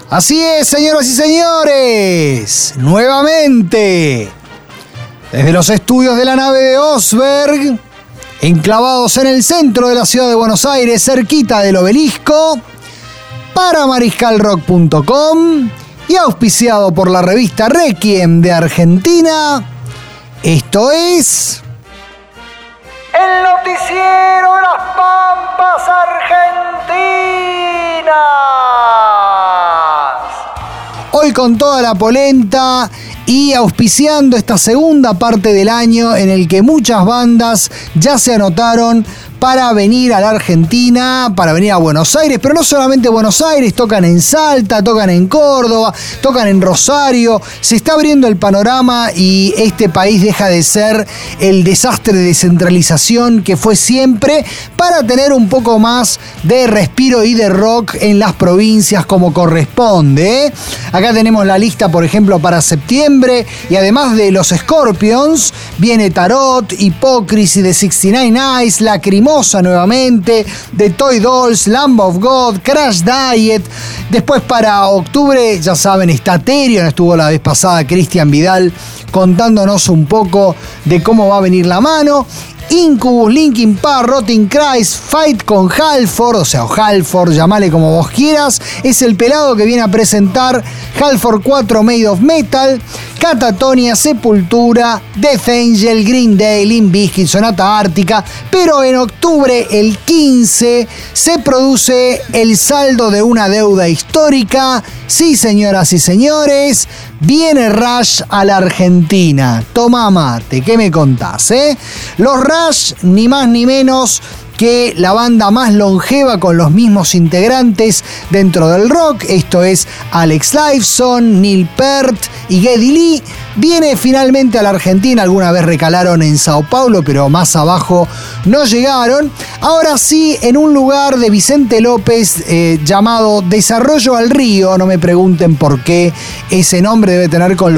Así es, señoras y señores, nuevamente, desde los estudios de la nave de Osberg, enclavados en el centro de la ciudad de Buenos Aires, cerquita del Obelisco, para mariscalrock.com y auspiciado por la revista Requiem de Argentina, esto es... el noticiero de las Pampas Argentinas. Hoy con toda la polenta y auspiciando esta segunda parte del año en el que muchas bandas ya se anotaron para venir a la Argentina, para venir a Buenos Aires, pero no solamente Buenos Aires, tocan en Salta, tocan en Córdoba, tocan en Rosario, se está abriendo el panorama y este país deja de ser el desastre de descentralización que fue siempre para tener un poco más de respiro y de rock en las provincias como corresponde. Acá tenemos la lista, por ejemplo, para septiembre y además de los Scorpions, viene Tarot, Hypocrisy, The 69 Eyes, Lacrimosa nuevamente, The Toy Dolls, Lamb of God, Crash Diet. Después para octubre, ya saben, está Therion, estuvo la vez pasada Cristian Vidal contándonos un poco de cómo va a venir la mano. Incubus, Linkin Park, Rotting Christ, Fight con Halford, o sea, Halford, llamale como vos quieras, es el pelado que viene a presentar Halford 4 Made of Metal, Catatonia, Sepultura, Death Angel, Green Day, Limp Bizkit, Sonata Ártica, pero en octubre, el 15, se produce el saldo de una deuda histórica. Sí, señoras y señores, viene Rush a la Argentina. Toma mate, ¿qué me contás, Los Rush, ni más ni menos que la banda más longeva con los mismos integrantes dentro del rock, esto es Alex Lifeson, Neil Peart y Geddy Lee, viene finalmente a la Argentina. Alguna vez recalaron en Sao Paulo, pero más abajo no llegaron. Ahora sí, en un lugar de Vicente López llamado Desarrollo al Río, no me pregunten por qué, ese nombre debe tener que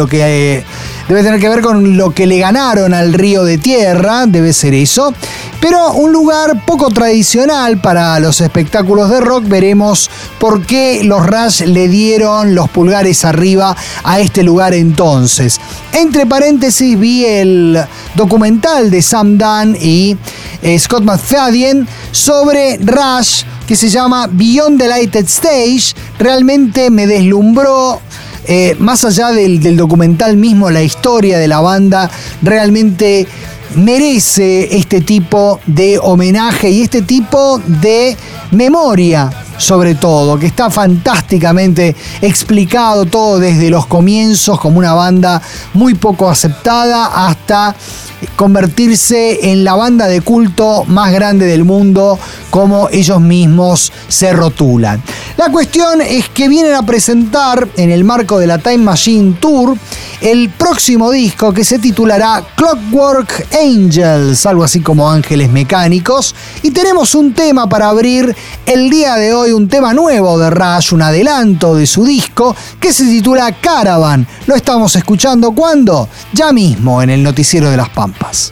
ver con lo que le ganaron al Río de Tierra, debe ser eso. Pero un lugar poco tradicional para los espectáculos de rock. Veremos por qué los Rush le dieron los pulgares arriba a este lugar entonces. Entre paréntesis, vi el documental de Sam Dunn y Scott McFadden sobre Rush, que se llama Beyond the Lighted Stage. Realmente me deslumbró. Más allá del documental mismo, la historia de la banda realmente merece este tipo de homenaje y este tipo de memoria, sobre todo, que está fantásticamente explicado todo desde los comienzos como una banda muy poco aceptada hasta convertirse en la banda de culto más grande del mundo, como ellos mismos se rotulan. La cuestión es que vienen a presentar en el marco de la Time Machine Tour el próximo disco, que se titulará Clockwork Angels, algo así como Ángeles Mecánicos, y tenemos un tema para abrir el día de hoy, un tema nuevo de Rush, un adelanto de su disco que se titula Caravan. Lo estamos escuchando ¿cuándo? Ya mismo en el Noticiero de las Pampas.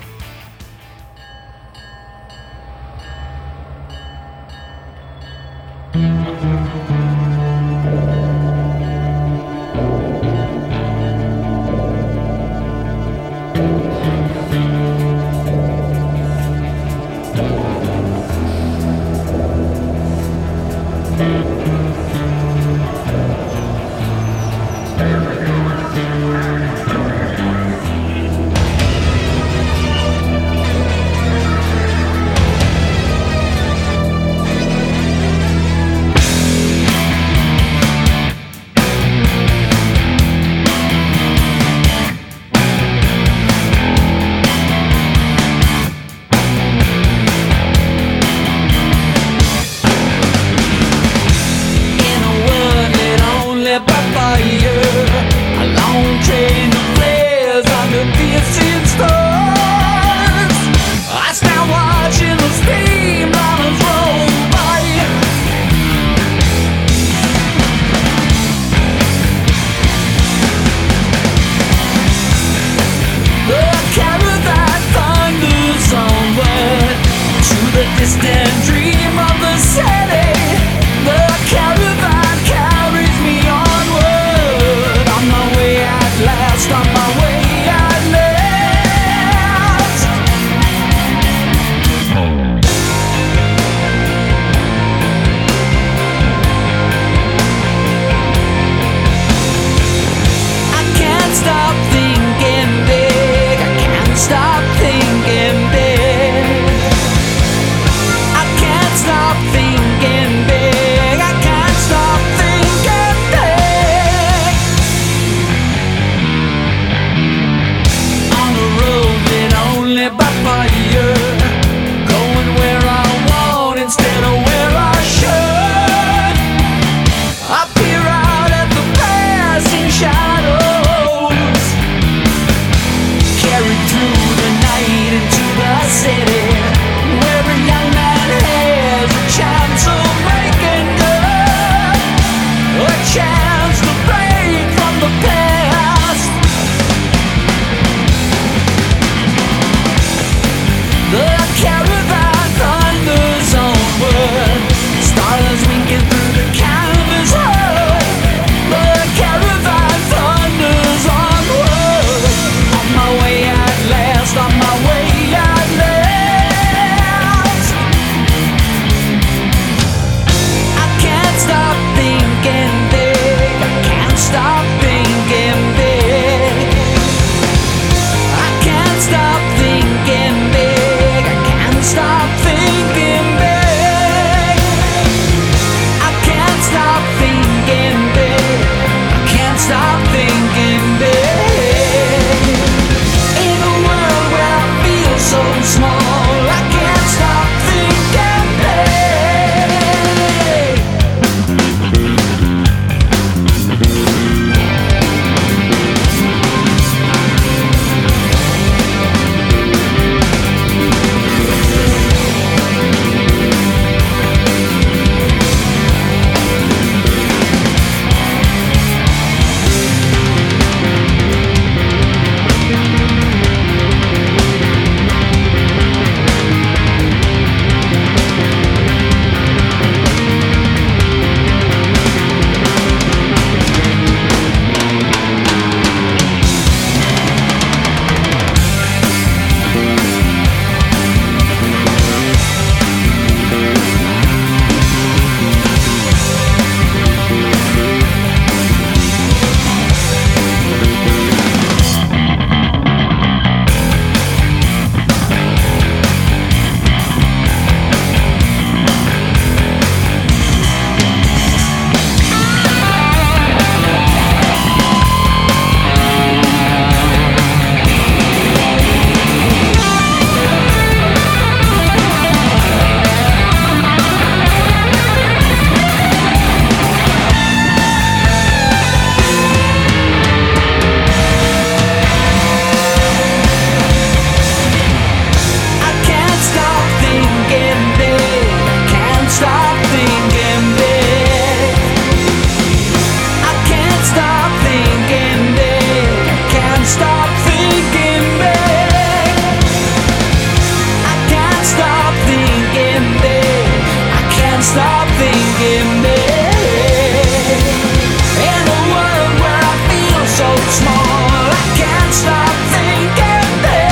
stop thinking big. I can't stop thinking big. I can't stop thinking big. I can't stop thinking big. I can't stop thinking big. In a world where I feel so small, I can't stop thinking big.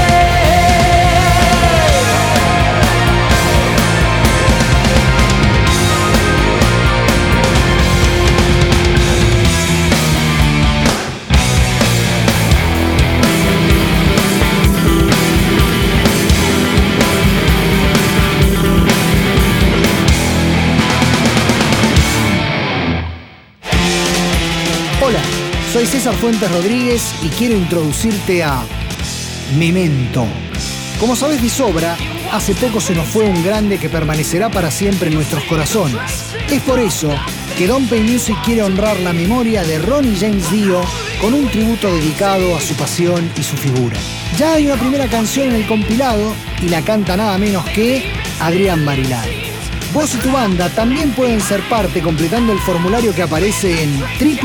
Hola, soy César Fuentes Rodríguez y quiero introducirte a Memento. Como sabes de sobra, hace poco se nos fue un grande que permanecerá para siempre en nuestros corazones. Es por eso que Don't Pay Music quiere honrar la memoria de Ronnie James Dio con un tributo dedicado a su pasión y su figura. Ya hay una primera canción en el compilado y la canta nada menos que Adrián Marilari. Vos y tu banda también pueden ser parte completando el formulario que aparece en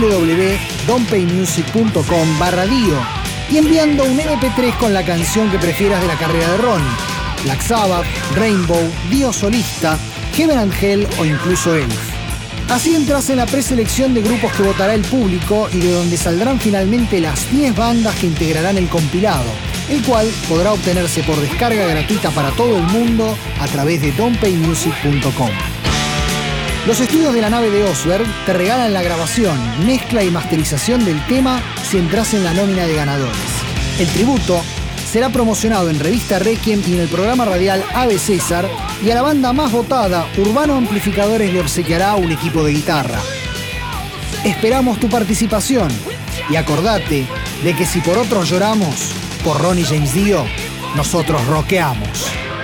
www.don'tpaymusic.com/dio y enviando un MP3 con la canción que prefieras de la carrera de Ronnie: Black Sabbath, Rainbow, Dio solista, Heaven and Hell o incluso Elf. Así entras en la preselección de grupos que votará el público y de donde saldrán finalmente las 10 bandas que integrarán el compilado, el cual podrá obtenerse por descarga gratuita para todo el mundo a través de don'tpaymusic.com. Los estudios de la nave de Osberg te regalan la grabación, mezcla y masterización del tema si entras en la nómina de ganadores. El tributo será promocionado en Revista Requiem y en el programa radial Ave César, y a la banda más votada, Urbano Amplificadores, le obsequiará un equipo de guitarra. Esperamos tu participación y acordate de que si por otros lloramos, por Ronnie James Dio, nosotros rockeamos.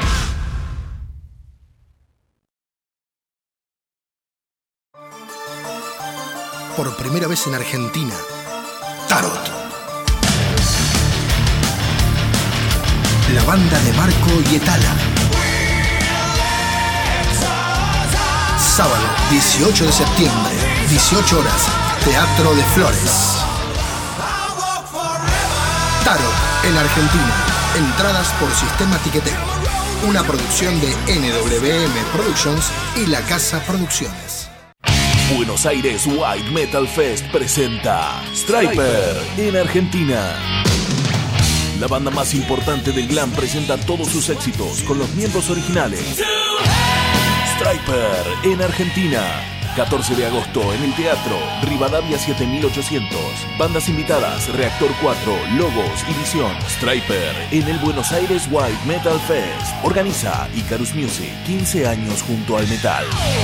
Por primera vez en Argentina, Tarot. La banda de Marco y Etala. Sábado 18 de septiembre, 18 horas, Teatro de Flores. Tarot en Argentina. Entradas por Sistema Tiquetero. Una producción de NWM Productions y La Casa Producciones. Buenos Aires White Metal Fest presenta Stryper en Argentina. La banda más importante del glam presenta todos sus éxitos con los miembros originales. Stryper en Argentina. 14 de agosto en el Teatro Rivadavia 7800. Bandas invitadas: Reactor 4, Logos y Visión. Stryper en el Buenos Aires White Metal Fest. Organiza Icarus Music. 15 años junto al metal.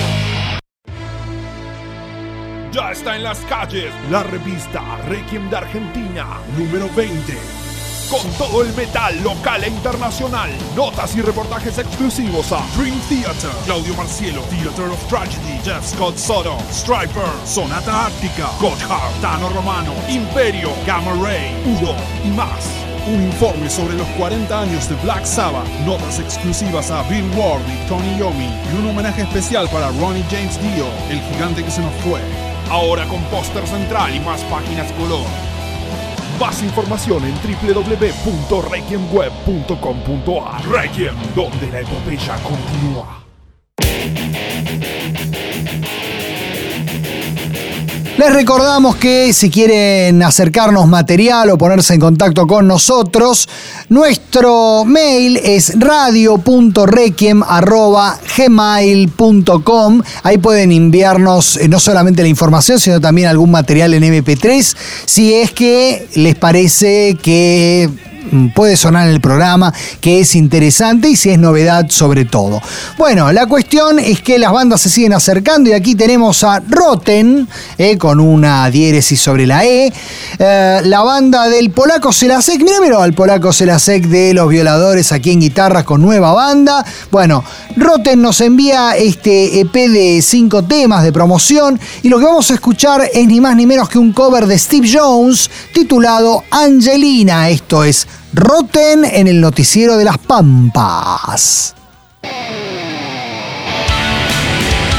Ya está en las calles la revista Requiem de Argentina, número 20. Con todo el metal local e internacional. Notas y reportajes exclusivos a Dream Theater, Claudio Marcielo, Theater of Tragedy, Jeff Scott Soto, Stryper, Sonata Ártica, Gotthard, Tano Romano, Imperio, Gamma Ray, Hugo y más. Un informe sobre los 40 años de Black Sabbath, notas exclusivas a Bill Ward y Tony Iommi y un homenaje especial para Ronnie James Dio, el gigante que se nos fue. Ahora con póster central y más páginas color. Más información en www.requiemweb.com.ar. Requiem, donde la epopeya continúa. Les recordamos que si quieren acercarnos material o ponerse en contacto con nosotros, nuestro mail es radio.requiem@gmail.com. Ahí pueden enviarnos no solamente la información, sino también algún material en MP3, si es que les parece que puede sonar en el programa, que es interesante y si es novedad sobre todo. Bueno, la cuestión es que las bandas se siguen acercando y aquí tenemos a Roten, con una diéresis sobre la E, la banda del polaco Selasek. Mira al polaco Selasek de Los Violadores aquí en guitarras con nueva banda. Bueno, Roten nos envía este EP de 5 temas de promoción y lo que vamos a escuchar es ni más ni menos que un cover de Steve Jones titulado Angelina. Esto es Roten en el Noticiero de las Pampas.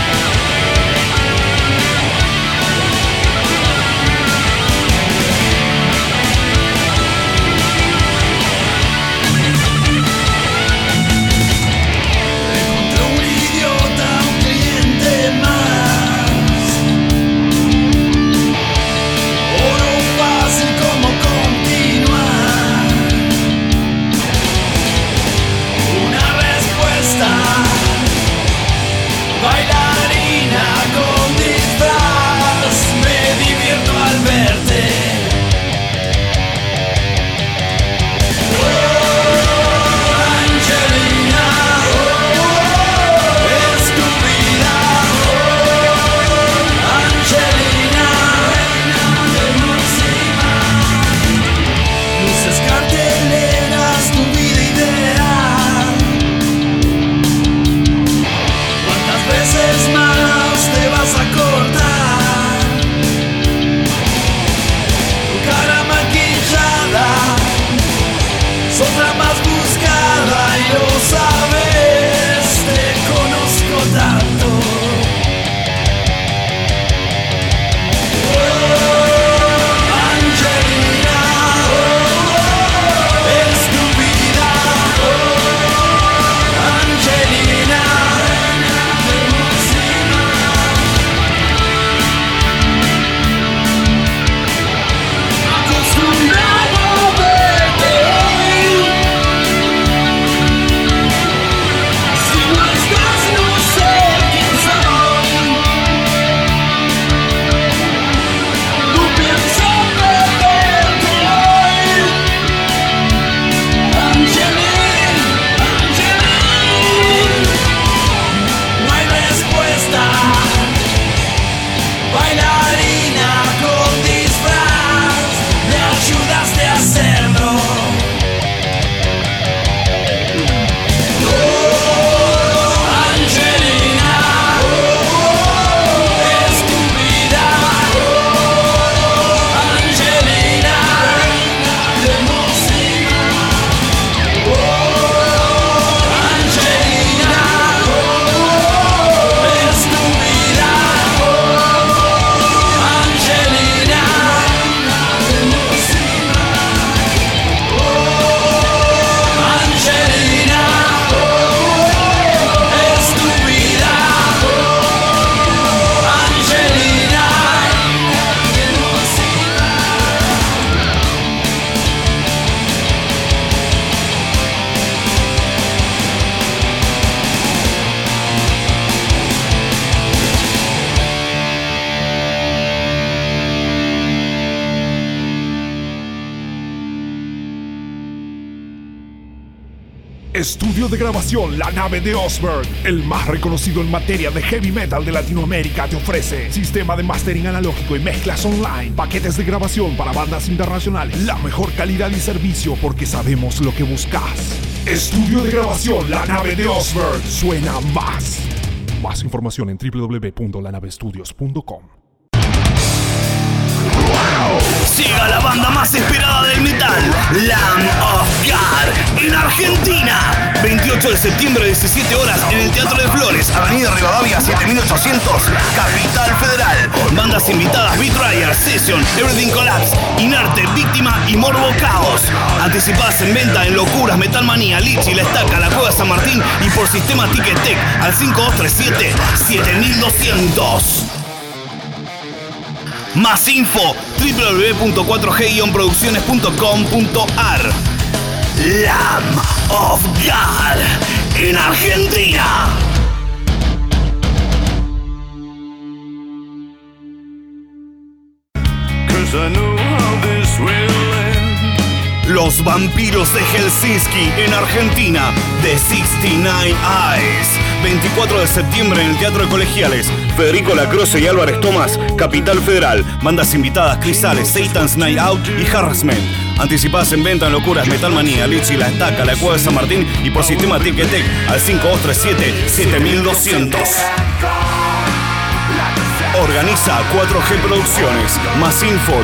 Estudio de grabación La Nave de Osberg, el más reconocido en materia de heavy metal de Latinoamérica, te ofrece sistema de mastering analógico y mezclas online, paquetes de grabación para bandas internacionales, la mejor calidad y servicio porque sabemos lo que buscas. Estudio de grabación La Nave de Osberg, suena más. Más información en www.lanavestudios.com. Llega la banda más esperada del metal, Lamb of God, en Argentina. 28 de septiembre, 17 horas, en el Teatro de Flores, Avenida Rivadavia 7800, Capital Federal. Bandas invitadas: Betrayer, Session, Everything Collapse, Inerte, Víctima y Morbo Caos. Anticipadas en venta en Locuras, Metal Manía, Lichi, La Estaca, La Cueva San Martín y por sistema Ticketek al 5237-7200. Más info, www.4g-producciones.com.ar. Lamb of God en Argentina. Los Vampiros de Helsinki en Argentina, The 69 Eyes. 24 de septiembre en el Teatro de Colegiales, Federico Lacroce y Álvarez Tomás, Capital Federal. Bandas invitadas: Crisales, Satan's Night Out y Harassment. Anticipadas en venta en Locuras, Metal Manía, Lichi, La Estaca, La Cueva de San Martín y por sistema Ticketek al 5237-7200. Organiza 4G Producciones. Más info,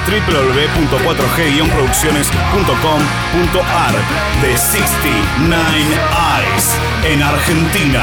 www.4g-producciones.com.ar. The 69 Eyes en Argentina.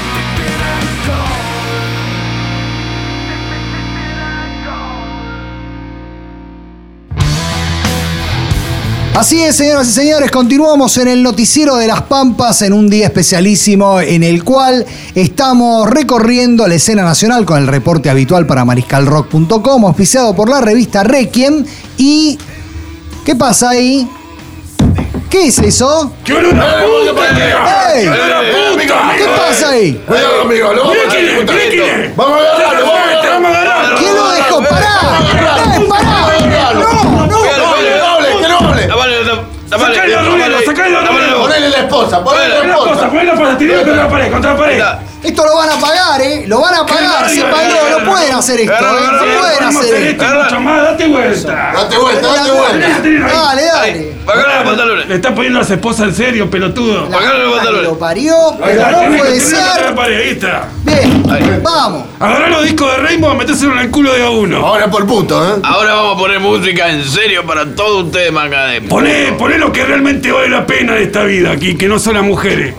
Así es, señoras y señores, continuamos en el Noticiero de las Pampas en un día especialísimo en el cual estamos recorriendo la escena nacional con el reporte habitual para mariscalrock.com, auspiciado por la revista Requiem. ¿Y qué pasa ahí? ¿Qué es eso? ¡Qué una puta! ¡Ey! ¿Qué pasa ahí? Cuidado conmigo, lo vamos a agarrar. Vamos a agarrarlo, vamos a agarrarlo. ¿Quién lo dejó? ¡Pará! ¡Pará! ¡No, no! ¡Que no hable! Sacalo, Ponele la esposa, ponele la esposa. Tiralo contra la pared, Esto lo van a pagar, Lo van a pagar, se pagó. No pueden hacer esto, No pueden hacer esto. Mucho más, date vuelta. Date vuelta. Dale. Pagale los pantalones. Le está poniendo a su esposa en serio, pelotudo. Pagale los pantalones. Lo parió, pero no puede ser. Ahí está. Bien, vamos. Agarrá los discos de Rainbow, metéselo en el culo de a uno. Ahora por puto, Ahora vamos a poner música en serio para todos ustedes, Macadem. Poné lo que realmente vale la pena de esta vida aquí, que no son las mujeres.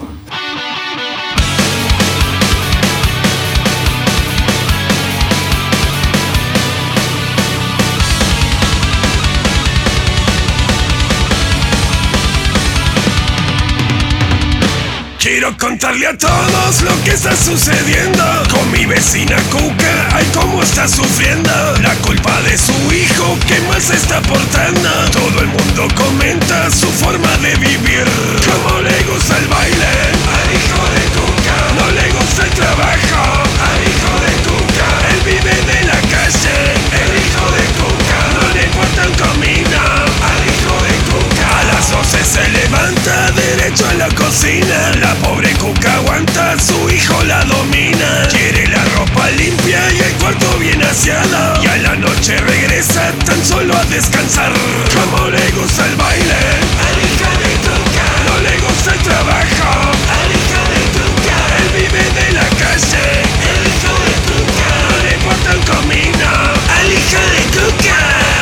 Quiero contarle a todos lo que está sucediendo con mi vecina Cuca, ay cómo está sufriendo. La culpa de su hijo que mal se está portando. Todo el mundo comenta su forma de vivir. Cómo le gusta el baile al hijo de Cuca. No le gusta el trabajo al hijo de Cuca. Él vive de la calle, el hijo de Cuca. No le importa un comino al hijo de Cuca. A las 12 se levanta derecho a la cocina. La pobre Cuca aguanta, su hijo la domina. Quiere la ropa limpia y el cuarto bien aseado. Y a la noche regresa tan solo a descansar. Como le gusta el baile al hijo de Cuca. No le gusta el trabajo al hijo de Cuca. Él vive de la calle, el hijo de Cuca. No le importa un comino al hijo de Cuca.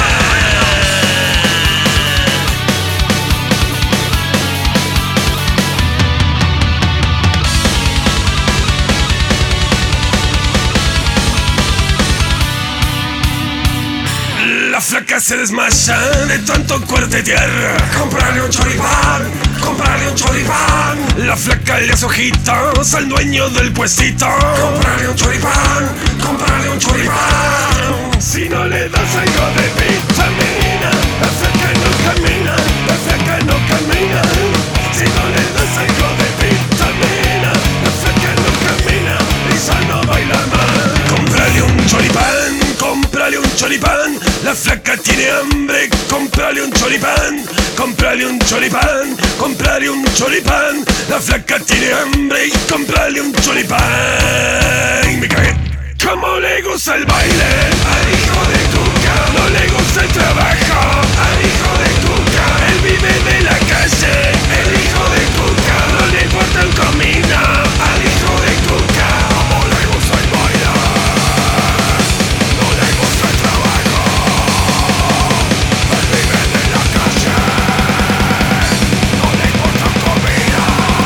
La flaca se desmaya de tanto cuartetear. Comprarle un choripán, comprarle un choripán. La flaca le hace ojitos al dueño del puestito. Comprarle un choripán, comprarle un choripán. Si no le das algo de vitamina, la flaca no camina, la flaca no camina. Si no le das algo de vitamina, la flaca no camina y ya no baila más. Comprarle un choripán, comprarle un choripán. La flaca tiene hambre, cómprale un choripán. comprale un choripán, comprale un choripán. La flaca tiene hambre y comprale un choripán. Me cagué. ¿Cómo le gusta el baile al hijo de Cuca? No le gusta el trabajo al hijo de Cuca. Él vive de la calle, el hijo de Cuca. No le importa el comida al hijo de Cuca. ¿Cómo le gusta el baile? No le gusta el trabajo. Él vive de la calle. No le importa el comida.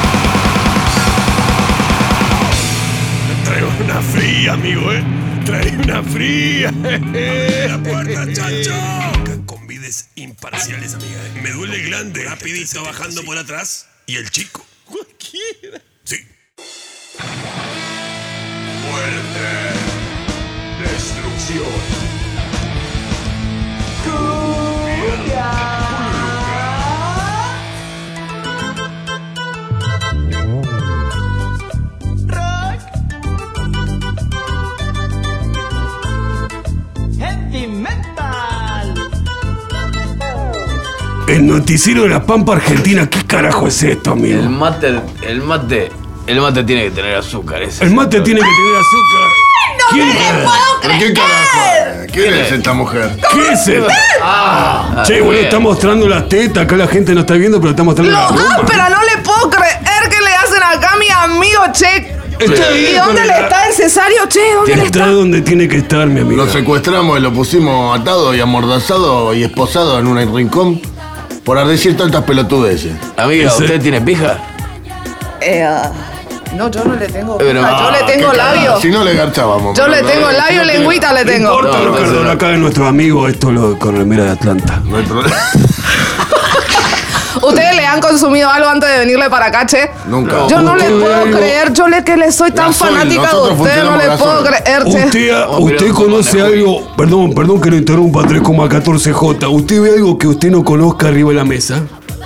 Me traigo una fría, amigo, Trae una fría. La puerta, chacho. Con vides imparciales, amiga. Me duele el glande. Rapidito bajando por atrás. Y el chico. Cualquiera. Sí. Muerte. Destrucción. Heavy metal. El noticiero de la Pampa Argentina. ¿Qué carajo es esto, amigo? El mate tiene que tener azúcar. El mate tiene que tener azúcar. ¡No me le puedo creer! ¿Qué carajo? ¿Quién es esta mujer? ¿Qué es esto? Che, bueno, está mostrando las tetas. Acá la gente no está viendo, pero está mostrando las tetas. Pero no le puedo creer que le hacen acá a mi amigo, che. Está ahí, ¿Y dónde le está el cesario, che? ¿Dónde le Está está? donde tiene que estar, mi amigo. Lo secuestramos y lo pusimos atado y amordazado y esposado en un rincón por decir tantas pelotudeces. Amiga, ¿usted tiene pija? No, yo no le tengo. Pero- yo le tengo qué labio. cagada. Si no le garchábamos. Yo le pero tengo no, labio, si no lengüita le No tengo. importa lo que acá de nuestro amigo, esto lo con remera de Atlanta. No hay problema. ¿Ustedes le han consumido algo antes de venirle para acá, che? Nunca. Yo no le Usted puedo algo- creer, yo que le soy tan Gasoil, fanática de nosotros usted, no le funcionamos puedo gasoil. creer, che. Usted conoce algo, perdón que lo interrumpa, 3,14J. ¿Usted ve algo que usted no conozca arriba de la mesa?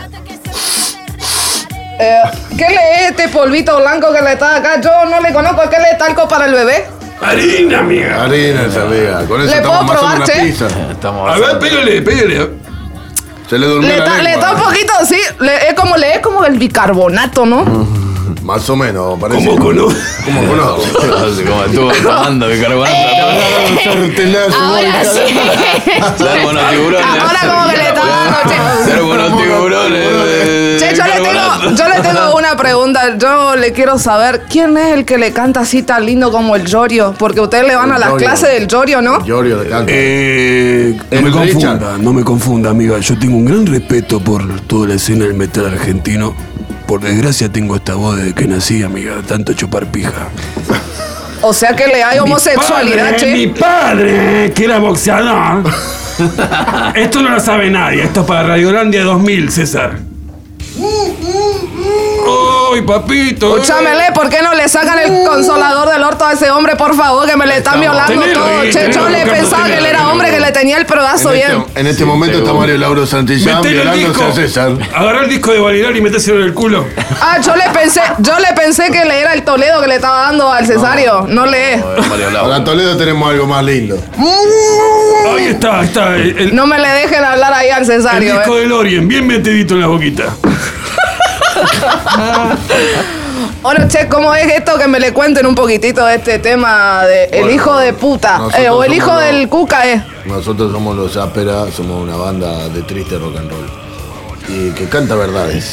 ¿Qué le es este polvito blanco que le está acá? Yo no le conozco. ¿Qué le es talco para el bebé? Harina, amiga. Harina esa amiga. Con eso ¿Le estamos puedo amasando probar, una che? pizza. Estamos A ver, pégale. Se le durmió la Le está un lengua. poquito, sí. Es como el bicarbonato, ¿no? Más o menos, parece. ¿Cómo conozco? ¿Cómo conozco? Como estuvo tomando bicarbonato. Ahora sí. Ser buenos tiburones. Ahora como que le está dando, che. Ser buenos tiburones. Che, yo le tengo una pregunta. Yo le quiero saber quién es el que le canta así tan lindo como el Yorio. Porque ustedes le van a las Yorio. clases del Yorio, ¿no? Yorio de canto. No me confunda, amiga. Yo tengo un gran respeto por toda la escena del metal argentino. Por desgracia tengo esta voz desde que nací, amiga. Tanto chupar pija. O sea que le hay homosexualidad, Mi che. padre, que era boxeador. Esto no lo sabe nadie. Esto es para Radiolandia 2000, César. ¡Ay, papito! Escúchamele, ¿por qué no le sacan el consolador del orto a ese hombre, por favor? Que me le están violando Tenelo todo. ahí, Che, yo tenelo, le Carlos, pensaba que él tenelo, era hombre, que le tenía el pedazo bien. En este momento está Mario Lauro Santillán Metele el violándose disco. a César. Agarrá el disco de Valerón y metéselo en el culo. Ah, yo le pensé que le era el Toledo que le estaba dando al Cesario. No le es. Para Toledo tenemos algo más lindo. Ahí está. El No me le dejen hablar ahí al Cesario, disco del Orient, bien metidito en la boquita. Bueno, che, ¿cómo es esto? Que me le cuenten un poquitito de este tema de el Bueno, hijo de puta. nosotros O el hijo somos los- del Cuca, Nosotros somos los Ápera, somos una banda de triste rock and roll. Y que canta verdades.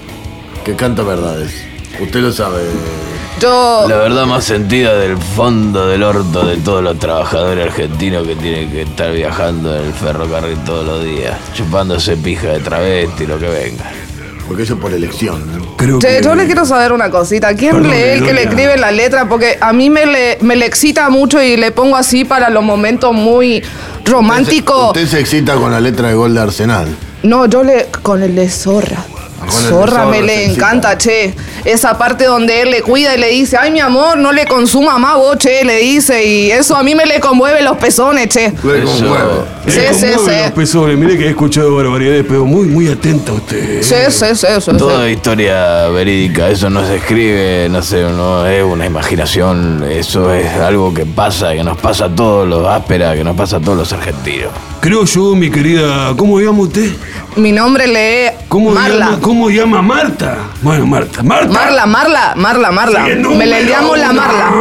Usted lo sabe. Yo... La verdad más sentida del fondo del orto de todos los trabajadores argentinos que tienen que estar viajando en el ferrocarril todos los días, chupándose pija de travesti, lo que venga. Porque eso es por elección, ¿no? Creo Che, que... yo le quiero saber una cosita. ¿Quién Perdón, lee el que le doña. escribe la letra? Porque a mí me le excita mucho y le pongo así para los momentos muy románticos. Usted se excita con la letra de gol de Arsenal. No, yo con el de Zorra. Con el de Zorra me Zorra le se excita. encanta, che. esa parte donde él le cuida y le dice, ay, mi amor, no le consuma más vos, che, le dice, y eso a mí me le conmueve los pezones, che. Le conmueve. Sí. Los pezones. Mire que he escuchado barbaridades, pero muy atenta usted. Sí. Toda historia verídica, eso no se escribe, no sé, no es una imaginación, eso es algo que pasa, que nos pasa a todos los ásperas, que nos pasa a todos los argentinos. Creo yo, mi querida, ¿cómo llama usted? Mi nombre le Marla. ¿Cómo llama Marta? Bueno, Marta. Marla. Sí, Me le llamo la Marla.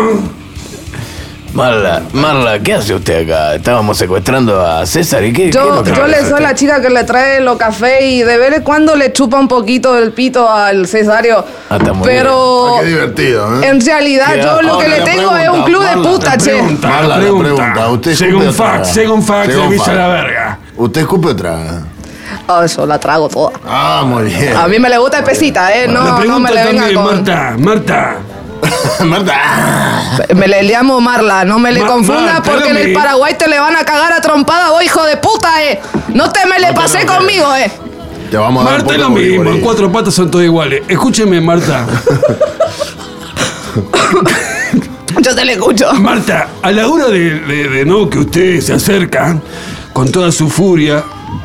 Marla, ¿qué hace usted acá? Estábamos secuestrando a César y ¿qué? Yo le soy la chica que le trae los cafés y de vez en cuando le chupa un poquito del pito al Cesario. Está muy pero Qué divertido, ¿eh? en realidad yo lo que le tengo es un club de puta, che. Marla, la pregunta. ¿Usted Según escupe o traga? según fax, le avisa la verga. ¿Usted escupe o traga? Oh, yo la trago toda. Ah, muy bien. A mí me le gusta espesita, La no pregunta me le venga también, con... Marta. Marta. Me le llamo Marla, no me le confunda Marta, porque en el Paraguay te le van a cagar a trompada, vos hijo de puta, No te me le pasé conmigo, Te vamos a dar Marta es poco lo mismo, boriborí. en 4 patas son todos iguales. Escúcheme, Marta. Yo te le escucho. Marta, a la hora de no que usted se acerca con toda su furia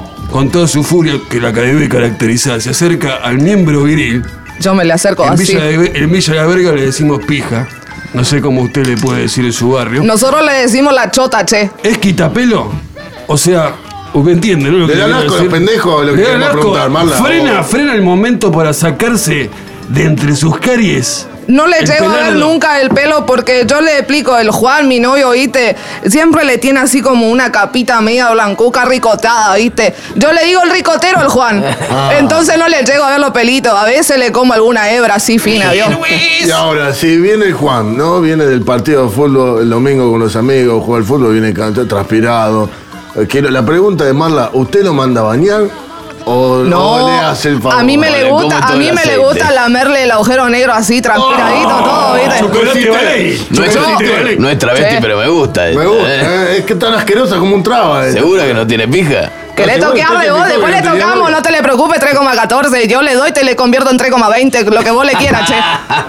que la debe caracterizar, se acerca al miembro viril. Yo me le acerco En así. Villa La Verga le decimos pija. No sé cómo usted le puede decir en su barrio. Nosotros le decimos la chota, che. ¿Es quitapelo? O sea, ¿usted entiende, no? Lo que ¿Le dan quiero asco a decir. los pendejos? Lo que Le dan queremos asco. preguntar, Marla. Frena el momento para sacarse de entre sus caries. No le el llego a ver pelardo. nunca el pelo porque yo le explico, el Juan, mi novio, ¿viste? Siempre le tiene así como una capita media blancuca ricotada, ¿viste? Yo le digo el ricotero al Juan. Entonces no le llego a ver los pelitos. A veces le como alguna hebra así fina, ¿vio? Y ahora, si viene el Juan, ¿no? Viene del partido de fútbol el domingo con los amigos, juega al fútbol, viene transpirado. La pregunta de Marla, ¿usted lo manda a bañar o le hace el favor? A mí me le gusta lamerle el agujero negro así, transpiradito, todo, ¿viste? Chocolate Valey. No es travesti, Sí. pero me gusta. Me gusta, es que tan asquerosa como un traba. ¿Segura que no tiene pija? Que le toqueamos vos, después le tocamos, no te le preocupes, 3,14. Yo le doy, te le convierto en 3,20, lo que vos le quieras, che.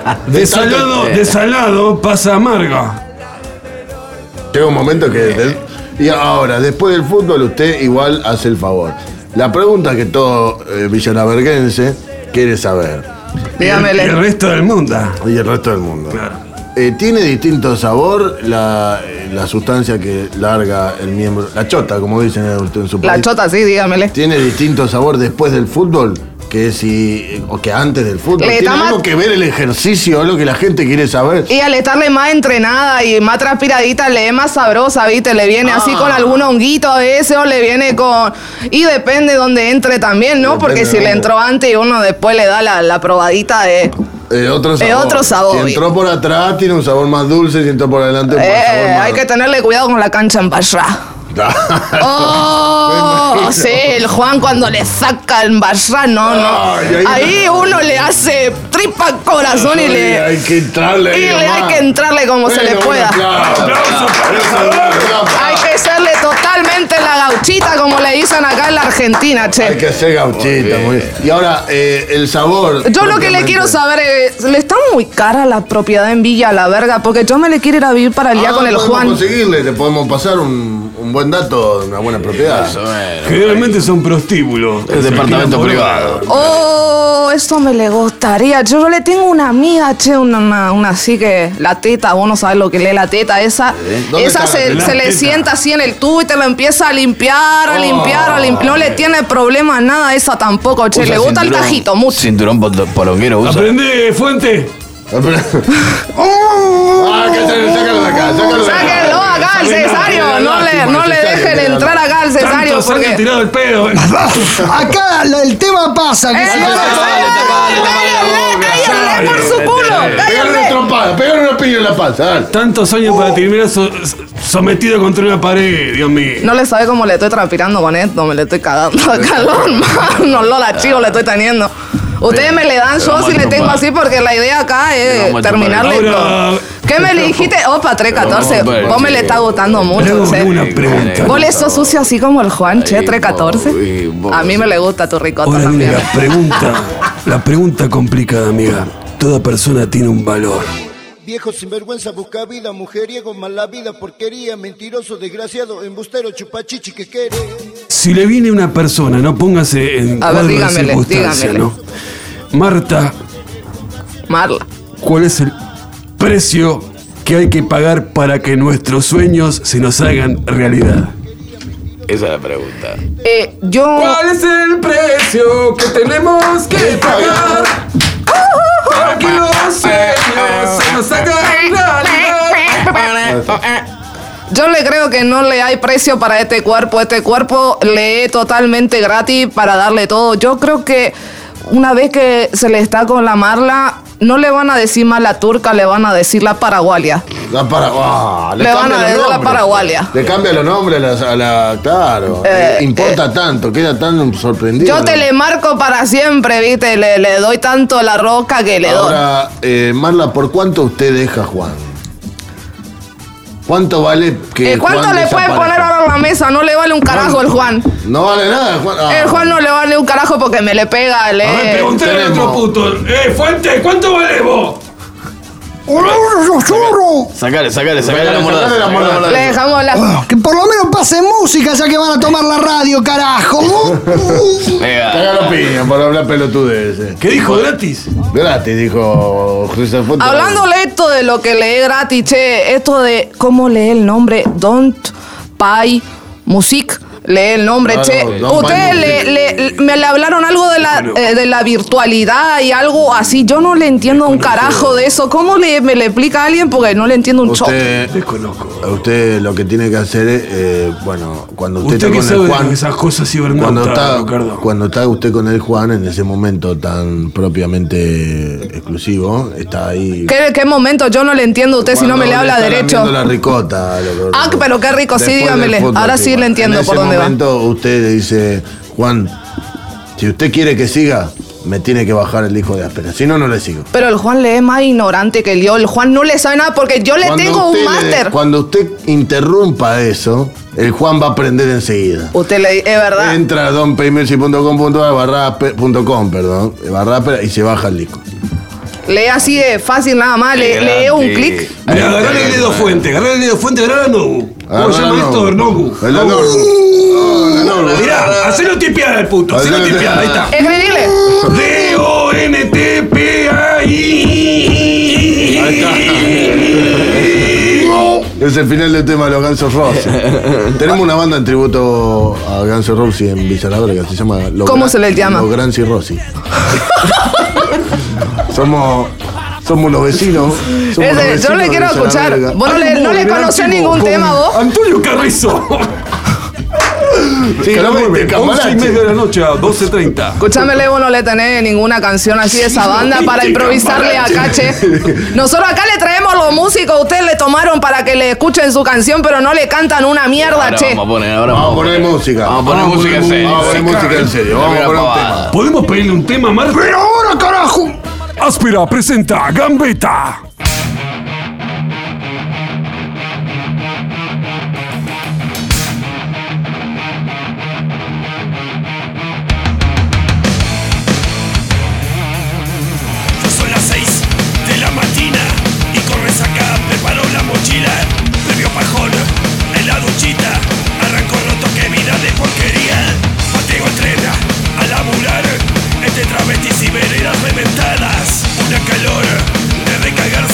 De salado pasa amargo. Llega un momento que... Y ahora, después del fútbol, usted igual hace el favor. La pregunta que todo villalaverguense quiere saber. Dígamele. Y el resto del mundo. Y el resto del mundo. Claro. ¿Tiene distinto sabor la sustancia que larga el miembro? La chota, como dicen en su país. La chota, sí, dígamele. ¿Tiene distinto sabor después del fútbol o que antes del fútbol? Le ¿Tiene está algo más- que ver el ejercicio? ¿Algo que la gente quiere saber? Y al estarle más entrenada y más transpiradita, le es más sabrosa, ¿viste? Le viene así con algún honguito a veces o le viene con... Y depende de dónde entre también, ¿no? Depende Porque de si le dónde. entró antes y uno después le da la probadita de... Otro sabor. otro sabor, Si entró por atrás, tiene un sabor más dulce. Si entró por adelante, un sabor más... hay que tenerle cuidado con la cancha en Basra. Oh, sí, el Juan cuando le saca el Basra, no. Ay, Ahí uno le hace tripa al corazón y le... Hay que entrarle. Y le hay que entrarle como se le pueda. Hay que serle totalmente la gauchita como le dicen acá en la Argentina, Hay che. que hacer gauchita. Muy bien. Y ahora, el sabor. Yo lo que le quiero saber es, ¿le está muy cara la propiedad en Villa La Verga? Porque yo me le quiero ir a vivir para allá con el podemos Juan. conseguirle, le podemos pasar un buen dato de una buena propiedad. Generalmente son prostíbulos. Es departamento privado. Oh, eso me le gustaría. Yo le tengo una amiga, che, una así que la teta, vos no sabés lo que lee la teta, esa ¿Dónde esa está se la le teta? sienta así en el tubo y te lo empieza a limpiar, a limpiar, a limpiar. No le tiene problema nada esa tampoco, che. Usa Le gusta el cinturón- tajito mucho. Cinturón polonguero usa. Aprende, Fuente. Sácalo de acá, sácalo de acá. Sáquenlo acá al Cesario. No le dejen entrar acá al Cesario Tanto sangre porque... tirado el pedo. Acá el tema pasa. Que si ¡Cállenle por su culo! Pégale una ¡Cállenle! trompada, pégale una piña en la panza, dale. Tantos años para terminar sometido contra una pared, Dios mío. No le sabe cómo le estoy transpirando con esto, me le estoy cagando a calor, un olor a chivo le estoy teniendo. Ustedes me le dan, yo vamos si a le tengo chupar. así porque la idea acá Pero es vamos a terminarle chupar. todo. Ahora- ¿Qué me le dijiste? Opa, 314. Pero vamos a Vos me le ver, está gustando Le mucho, hago che. una pregunta. ¿Vos le sos sucio así como el Juan, che, Ay, 314? vos, A mí me le gusta tu ricota Ahora viene también. la pregunta complicada, amiga. toda persona tiene un valor. Viejo sinvergüenza, busca vida, mujeriego, mala vida, porquería, mentiroso, desgraciado, embustero, chupachichi, que quiere. Si le viene una persona, no póngase en cuadro de circunstancia, ¿no? Marla, ¿cuál es el precio que hay que pagar para que nuestros sueños se nos hagan realidad? Esa es la pregunta. ¿Cuál es el precio que tenemos que pagar para que los sueños se nos hagan realidad? Yo le creo que no le hay precio para este cuerpo. Este cuerpo le es totalmente gratis para darle todo. Yo creo que una vez que se le está con la Marla, no le van a decir más la turca, le van a decir la paraguaya. Le van a decir la paraguaya. Le cambia los nombres a la claro. Importa tanto, queda tan sorprendido. Yo te le marco para siempre, ¿viste? Le doy tanto la roca que le doy. Ahora, Marla, ¿por cuánto usted deja a Juan? ¿Cuánto vale que ¿Cuánto Juan le puede desaparezca? poner ahora en la mesa? No le vale un carajo el Juan. No vale nada, Juan. El Juan no le vale un carajo porque me le pega. A ver, pregúntale al otro puto. Fuente, ¿cuánto vale vos? Sacale la mordaza. Le dejamos la... Que por lo menos pase música ya que van a tomar la radio, carajo. Cagalo piña por hablar pelotudeces. ¿Qué dijo? ¿Gratis? Gratis, dijo José Fuente. Hablándole esto de lo que lee gratis, che, esto de cómo lee el nombre Don't Pay Music. Lee el nombre, Claro, che. Don't Ustedes me le hablaron algo de la virtualidad y algo así. Yo no le entiendo un carajo de eso. ¿Cómo me le explica a alguien? Porque no le entiendo un choto. Desconozco. Usted lo que tiene que hacer es, bueno, cuando usted ¿Usted está qué con sabe el de Juan, esas cosas cibernautas, Ricardo? cuando está usted con el Juan en ese momento tan propiamente exclusivo, está ahí. ¿Qué momento? Yo no le entiendo a usted si no me le habla derecho. La ricota. Pero qué rico, sí, Después dígamele. del fútbol, Ahora sí le entiendo por dónde va. En ese momento usted le dice, Juan, si usted quiere que siga, me tiene que bajar el hijo de áspera. Si no, no le sigo. Pero el Juan le es más ignorante que yo. El Juan no le sabe nada porque yo le tengo un máster. Cuando usted interrumpa eso, el Juan va a aprender enseguida. Usted le es verdad. Entra a donpaymercy.com.com, perdón, y se baja el disco. Lee así de fácil nada más, lee un clic. Mira, agarrale el dedo fuente, agarrale la Nobu. ¿Cómo se llama esto? Nobu. Mirá, hacelo tipear al puto, hacelo tipear, ahí está. Escribile. D-O-N-T-P-A-I. Ahí está. Es el final del tema de los Guns N' Roses. Tenemos una banda en tributo a Guns N' Roses en Villalabra que se llama ¿Cómo se les llama? Los Guns N' Roses. Somos los vecinos. Yo le quiero escuchar. ¿Vos no le conocés ningún tema vos? Antonio Carrizo. Sí, 11:30 de la noche a 12:30. Escuchámele, vos no le tenés ninguna canción así de esa banda para improvisarle a Cache. Nosotros acá le traemos los músicos, ustedes le tomaron para que le escuchen su canción, pero no le cantan una mierda, Ahora che. vamos a poner música. Vamos a poner música en serio. Vamos a poner música en serio. Vamos a poner un tema. ¿Podemos pedirle un tema, Marta? ¡Pero ahora, carajo! Áspera presenta Gambetta. Son las 6 de la mañana y con resaca preparo la mochila. Previo pajón en la duchita. Arranco roto, que vida de porquería. Pateo el tren a laburar entre travestis y veredas reventadas. Una calor de recagarse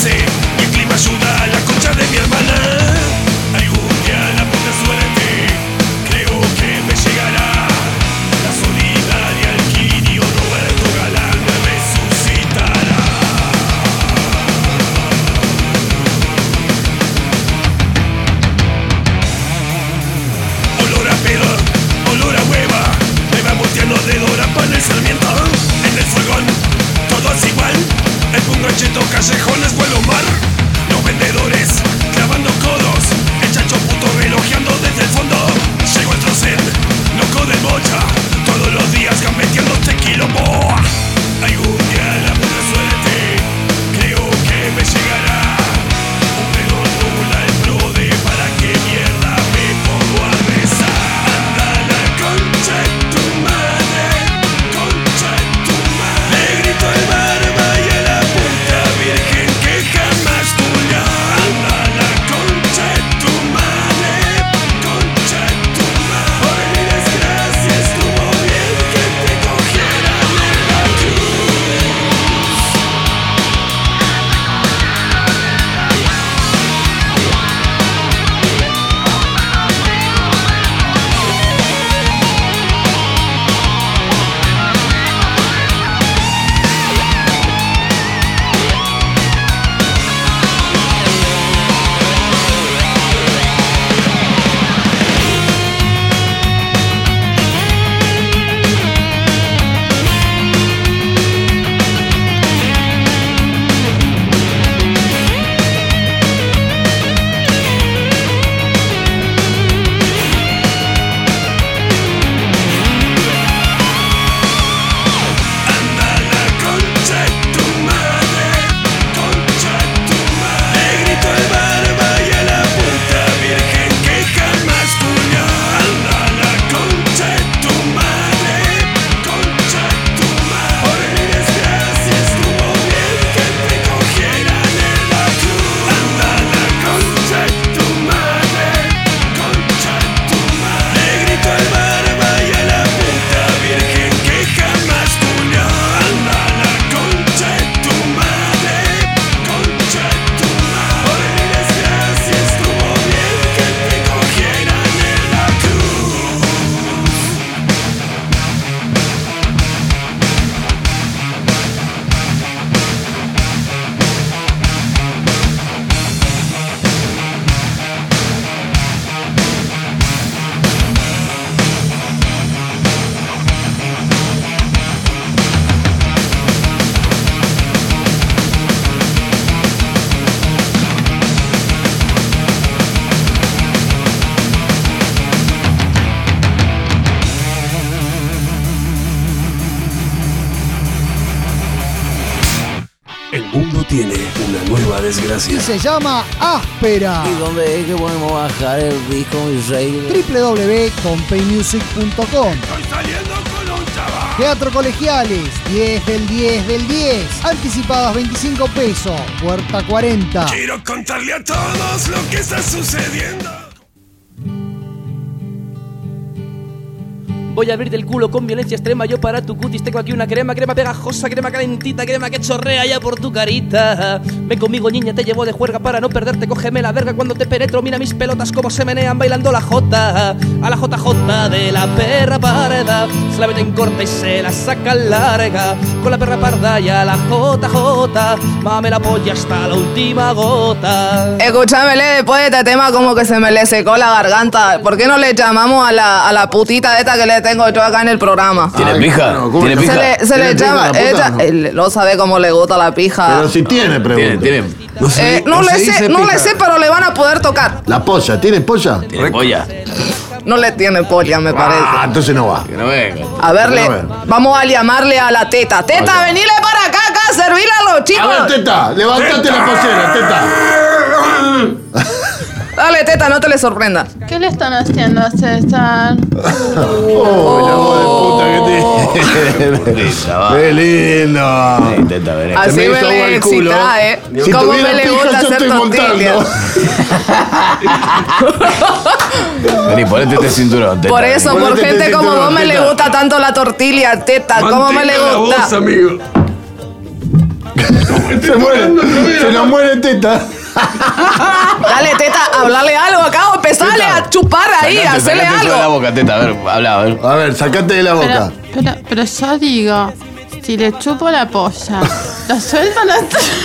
desgracia. Y se llama Áspera. ¿Y dónde es que podemos bajar el disco, mi rey? www.compaymusic.com. Estoy saliendo con un chaval. Teatro Colegiales, 10 del 10 del 10. Anticipadas 25 pesos, puerta 40. Quiero contarle a todos lo que está sucediendo. Voy a abrirte el culo con violencia extrema. Yo para tu cutis tengo aquí una crema pegajosa, crema calentita, crema que chorrea ya por tu carita. Ven conmigo, niña, te llevo de juerga para no perderte. Cógeme la verga cuando te penetro. Mira mis pelotas como se menean bailando la jota. A la JJ de la perra parda. Se la meten corta y se la saca larga. Con la perra parda y a la JJ. Mame la polla hasta la última gota. Escúchamele, después de este tema como que se me le secó la garganta. ¿Por qué no le llamamos a la putita esta que le tengo yo acá en el programa? ¿Tiene pija? ¿Tiene pija? Se le llama, ella, no sabe cómo le gusta la pija. Pero si tiene, pregunta. Tiene. No le sé, pero le van a poder tocar. La polla, ¿tiene polla? ¿Tiene polla? No le tiene polla, me parece. Ah, entonces no va. Que no venga. A verle, vamos a llamarle a la teta. Teta, venile para acá, servirle a los chicos. A ver, teta, levantate la pollera, teta. Dale, teta, no te le sorprenda. ¿Qué le están haciendo a César? Oh, la voz de puta que tiene. Qué lindo. Así me le excita, Si Cómo tuviera me le pija, gusta yo hacer estoy tortillas. montando. Vení, ponete este cinturón. Por eso, por Ponete gente este como cinturón, vos me le teta. gusta tanto la tortilla, teta. ¿Cómo me le Mantenga la gusta? voz, amigo. Se nos muere teta. Dale, teta, hablarle algo acá o empezarle a chupar ahí, hacerle Sacate eso de la algo. boca, teta. A ver, habla, a ver. A ver, sacate de la boca. Pero yo digo, si le chupo la polla, ¿la suelto o la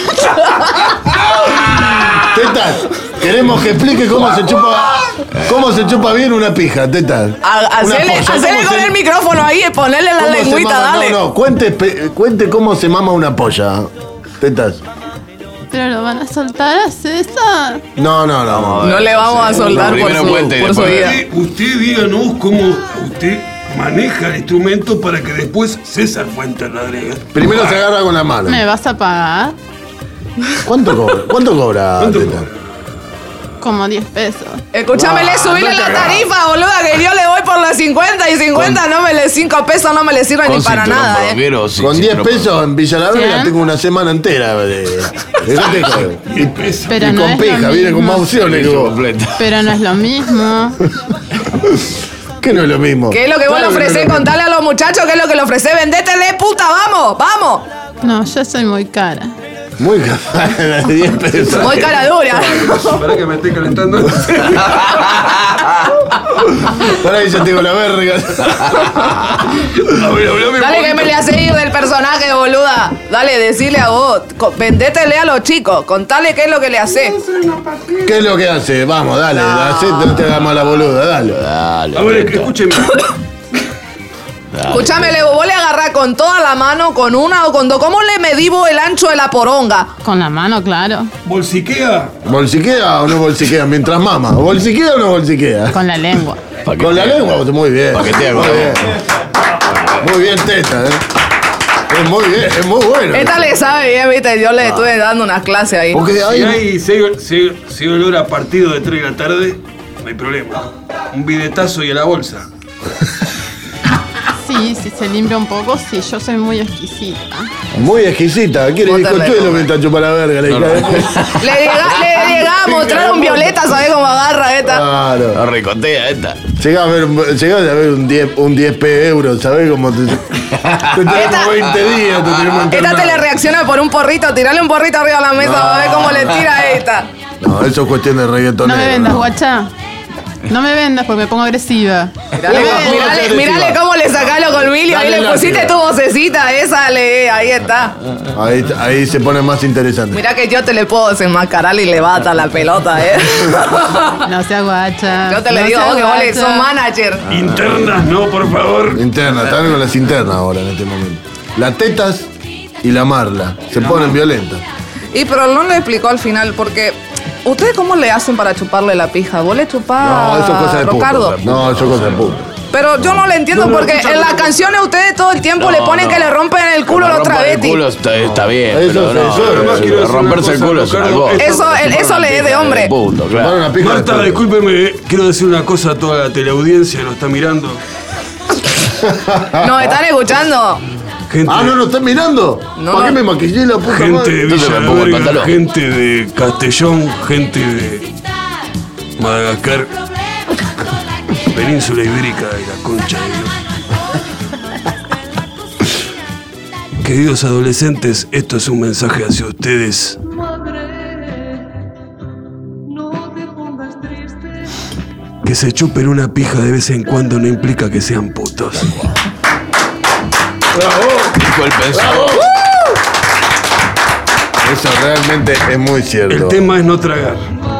Teta, queremos que explique cómo se chupa bien una pija, teta. Hacele con el micrófono ahí y ponerle la lengüita, dale. No, cuente cómo se mama una polla, tetas. ¿Pero lo van a soltar a César? No. No le vamos a soltar por su vida. Usted díganos cómo usted maneja el instrumento para que después César cuente la drega. Primero se agarra con la mano. ¿Me vas a pagar? ¿Cuánto cobra, teta? Como 10 pesos. Escúchamele, subile la tarifa, boluda, que yo le voy por las 50 y 50 no me le 5 pesos no me le sirven ni para nada, Con 10 pesos en Villa La Verga tengo una semana entera de Pero y no con es pija, lo viene con mismo. más opciones que vos. Pero no es lo mismo. ¿Qué no es lo mismo? ¿Qué es lo que vos le Claro que no ofrecés? es lo Contarle a los muchachos qué es lo que le ofrecés. Vendétele, puta, vamos. No, yo soy muy cara. Muy cara, 10 pesos. Muy cara dura. Para que me esté calentando. Por ahí ya tengo la verga. Dale que me le hace ir del personaje, boluda. Dale, decile a vos. Vendétele a los chicos. Contale qué es lo que le hace. ¿Qué es lo que hace? Vamos, dale, no te hagamos la boluda, dale. A ver, escúcheme. Escúchame, vos le agarrás con toda la mano, con una o con dos. ¿Cómo le medís vos el ancho de la poronga? Con la mano, claro. ¿Bolsiquea? ¿Bolsiquea o no bolsiquea? Mientras mama. ¿Bolsiquea o no bolsiquea? Con la lengua. Con la lengua, muy bien. Paquetea con Muy la bien. Muy bien, teta, Es muy bien, es muy bueno. Esta le sabe bien, viste. Yo le estuve dando unas clases ahí. Porque Si olor a partido de 3 de la tarde, no hay problema. Un bidetazo y a la bolsa. Sí, si se limpia un poco, sí, yo soy muy exquisita. Muy exquisita. Quiere Vos bizcochuelo tenés. mientras chupa la verga. Le llegaba a mostrar un violeta, ¿sabés cómo agarra esta? Claro. No ricotea esta. Llegás a ver un 10 euros, ¿sabés cómo te tenemos 20 días, te tenemos Esta internado. te le reacciona por un porrito. Tirale un porrito arriba a la mesa, a ver cómo le tira esta. No, eso es cuestión de reggaetonero. No me vendas, guacha. No me vendas porque me pongo agresiva. Mirale cómo le sacás los colmillos. Ahí Dale le pusiste látigo. tu vocecita, esa ahí está. Ahí se pone más interesante. Mirá que yo te le puedo desenmascarar y le bata la pelota, No seas guacha. Yo te le no digo a vos seas que vos le guacha. sos manager. Internas, no, por favor. Internas, están con las internas ahora en este momento. Las tetas y la Marla se ponen violentas. Y pero no le explicó al final, porque ¿ustedes cómo le hacen para chuparle la pija? ¿Vos le chupás No, eso es cosa de puto. Rocardo? No, eso es cosa de puto. Pero yo no le entiendo porque en las canciones ustedes todo el tiempo le ponen que le rompen el culo a los travestis. El culo está bien, Eso, pero no, romperse el culo es una cosa. Eso le es de hombre. Punto, claro. Marta, discúlpeme, quiero decir una cosa a toda la teleaudiencia que nos está mirando. ¿Nos están escuchando? Gente, no están mirando. ¿Para qué me maquillé la puta gente madre? de Villa La Verga, gente de Castellón, gente de Madagascar, Península Ibérica y la concha de Dios. Queridos adolescentes, esto es un mensaje hacia ustedes. Que se chupen una pija de vez en cuando no implica que sean putos. ¡Bravo! Dijo el pensador. Eso realmente es muy cierto. El tema es no tragar.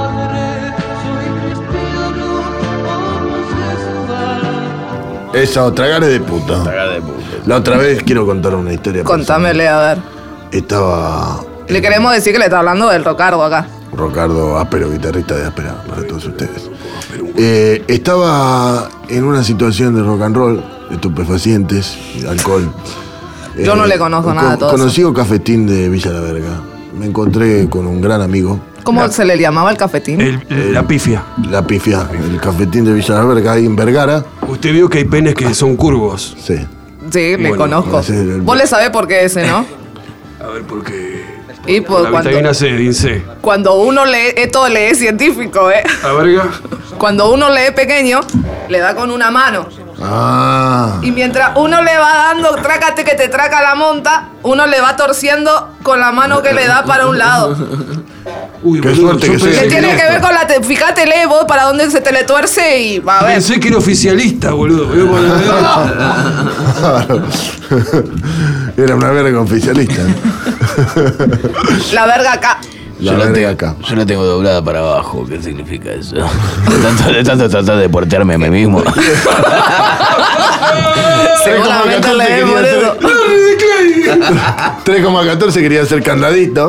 Eso, tragar es de puta. La otra vez quiero contar una historia. Contámele, a ver. Estaba Le queremos decir que le está hablando del Rocardo acá. Rocardo Áspero, guitarrista de Áspera, para todos ustedes. Estaba en una situación de rock and roll, estupefacientes, alcohol. Yo no le conozco nada de todo eso. Conocido Cafetín de Villa La Verga. Me encontré con un gran amigo. ¿Cómo se le llamaba el cafetín? La pifia. La pifia, el Cafetín de Villa La Verga, ahí en Vergara. Usted vio que hay penes que son curvos. Sí. Sí, le conozco. ese- Vos le sabés por qué ese, ¿no? A ver, ¿por qué? Y pues La vitamina C, dice. cuando uno lee, esto lee científico, ¿eh? La verga. Cuando uno lee pequeño, le da con una mano. Ah. Y mientras uno le va dando, trácate que te traca la monta, uno le va torciendo con la mano que le da para un lado. Uy, Qué boludo, suerte yo que soy Que tiene que ver con la... Fíjate, lee vos para dónde se te le tuerce y va a ver. Pensé que era oficialista, boludo. Veo con la verga. Era una verga oficialista. La verga acá. La Yo la verga tengo acá. Yo la tengo doblada para abajo. ¿Qué significa eso? De tanto tratar de portearme a mí mismo. Seguramente le quería debo hacer- eso. 3,14 quería hacer candadito.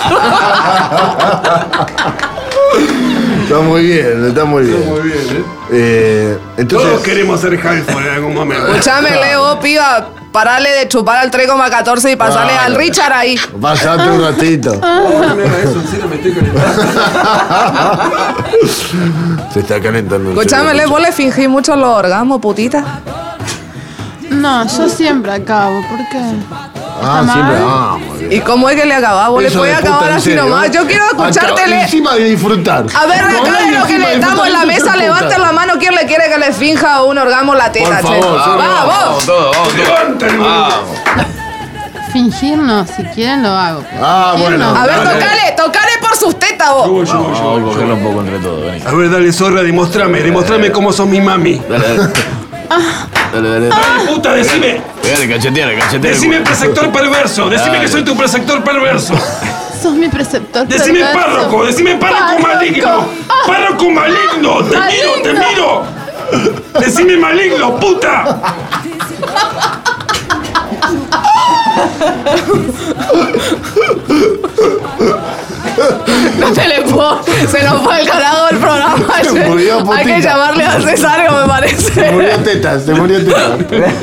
Está muy bien, está muy bien. Muy bien, Entonces, Todos queremos ser Halford en algún momento. Escuchame, Leo, piba, parale de chupar al 3,14 y pasarle al Richard ahí. pasate un ratito. No me haga eso, en serio me estoy calentando. Se está calentando. Escuchame, Leo, vos le fingís mucho los orgasmos, putita. No, yo siempre acabo. ¿Por qué? Ah, ¿Está siempre. mal? Ah, muy bien. ¿Y cómo es que le acabás? Vos le Eso podés de puta, acabar en así serio, nomás. ¿eh? Yo quiero escucharte, Acá, encima de disfrutar. A ver, Con acá de alguien lo que encima le de damos en la disfrutar, mesa, hijo de levante puta. la mano. ¿Quién le quiere que le finja un orgasmo la teta, Por che? favor, Vamos. Todos, Levanten, boludo. Fingir no, si quieren lo hago. pero Ah, fingir bueno. no. A ver, tocale por sus tetas, vos. Vamos a cogerlo un poco entre todos. Vení. A ver, dale, zorra, demostrame cómo sos mi mami. Dale, dale. Dale, dale. Dale, puta, decime. Pegale, cacheteale. Decime preceptor perverso. Decime que soy tu preceptor perverso. Sos mi preceptor. Decime perverso. párroco. Decime párroco maligno. Párroco maligno. Te miro. Decime maligno, puta. No te le puedo. Se nos fue el carajo del programa. Se murió, Hay putita. que llamarle a Cesario, me parece. Se murió tetas, se murió tetas.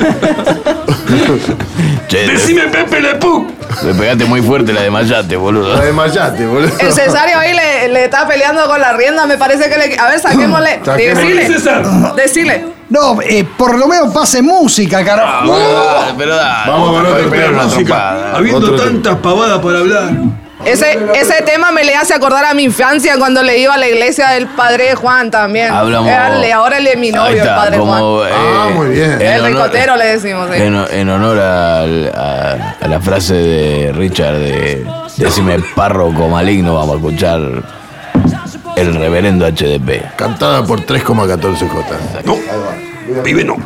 Che, Decime Pepe Le Pew. le pegaste muy fuerte, la desmayaste, boludo. La desmayaste, boludo. El Cesario ahí le está peleando con la rienda, me parece que le... A ver, saquémosle. Saquémosle. Decile. No, por lo menos pase música, carajo. Bueno, dale, pero dale. Vamos con otro Pegar tema, una Música. trompada. Habiendo Otro tantas pavadas para hablar. Ese tema me le hace acordar a mi infancia cuando le iba a la iglesia del padre Juan también. Hablamos. Ahora él es mi Ahí novio, el está, padre como, Juan. muy bien. en El honor- ricotero le decimos. ¿sí? En honor a la frase de Richard de decime párroco maligno, vamos a escuchar el reverendo HDP. Cantada por 3,14J. No, pibe no.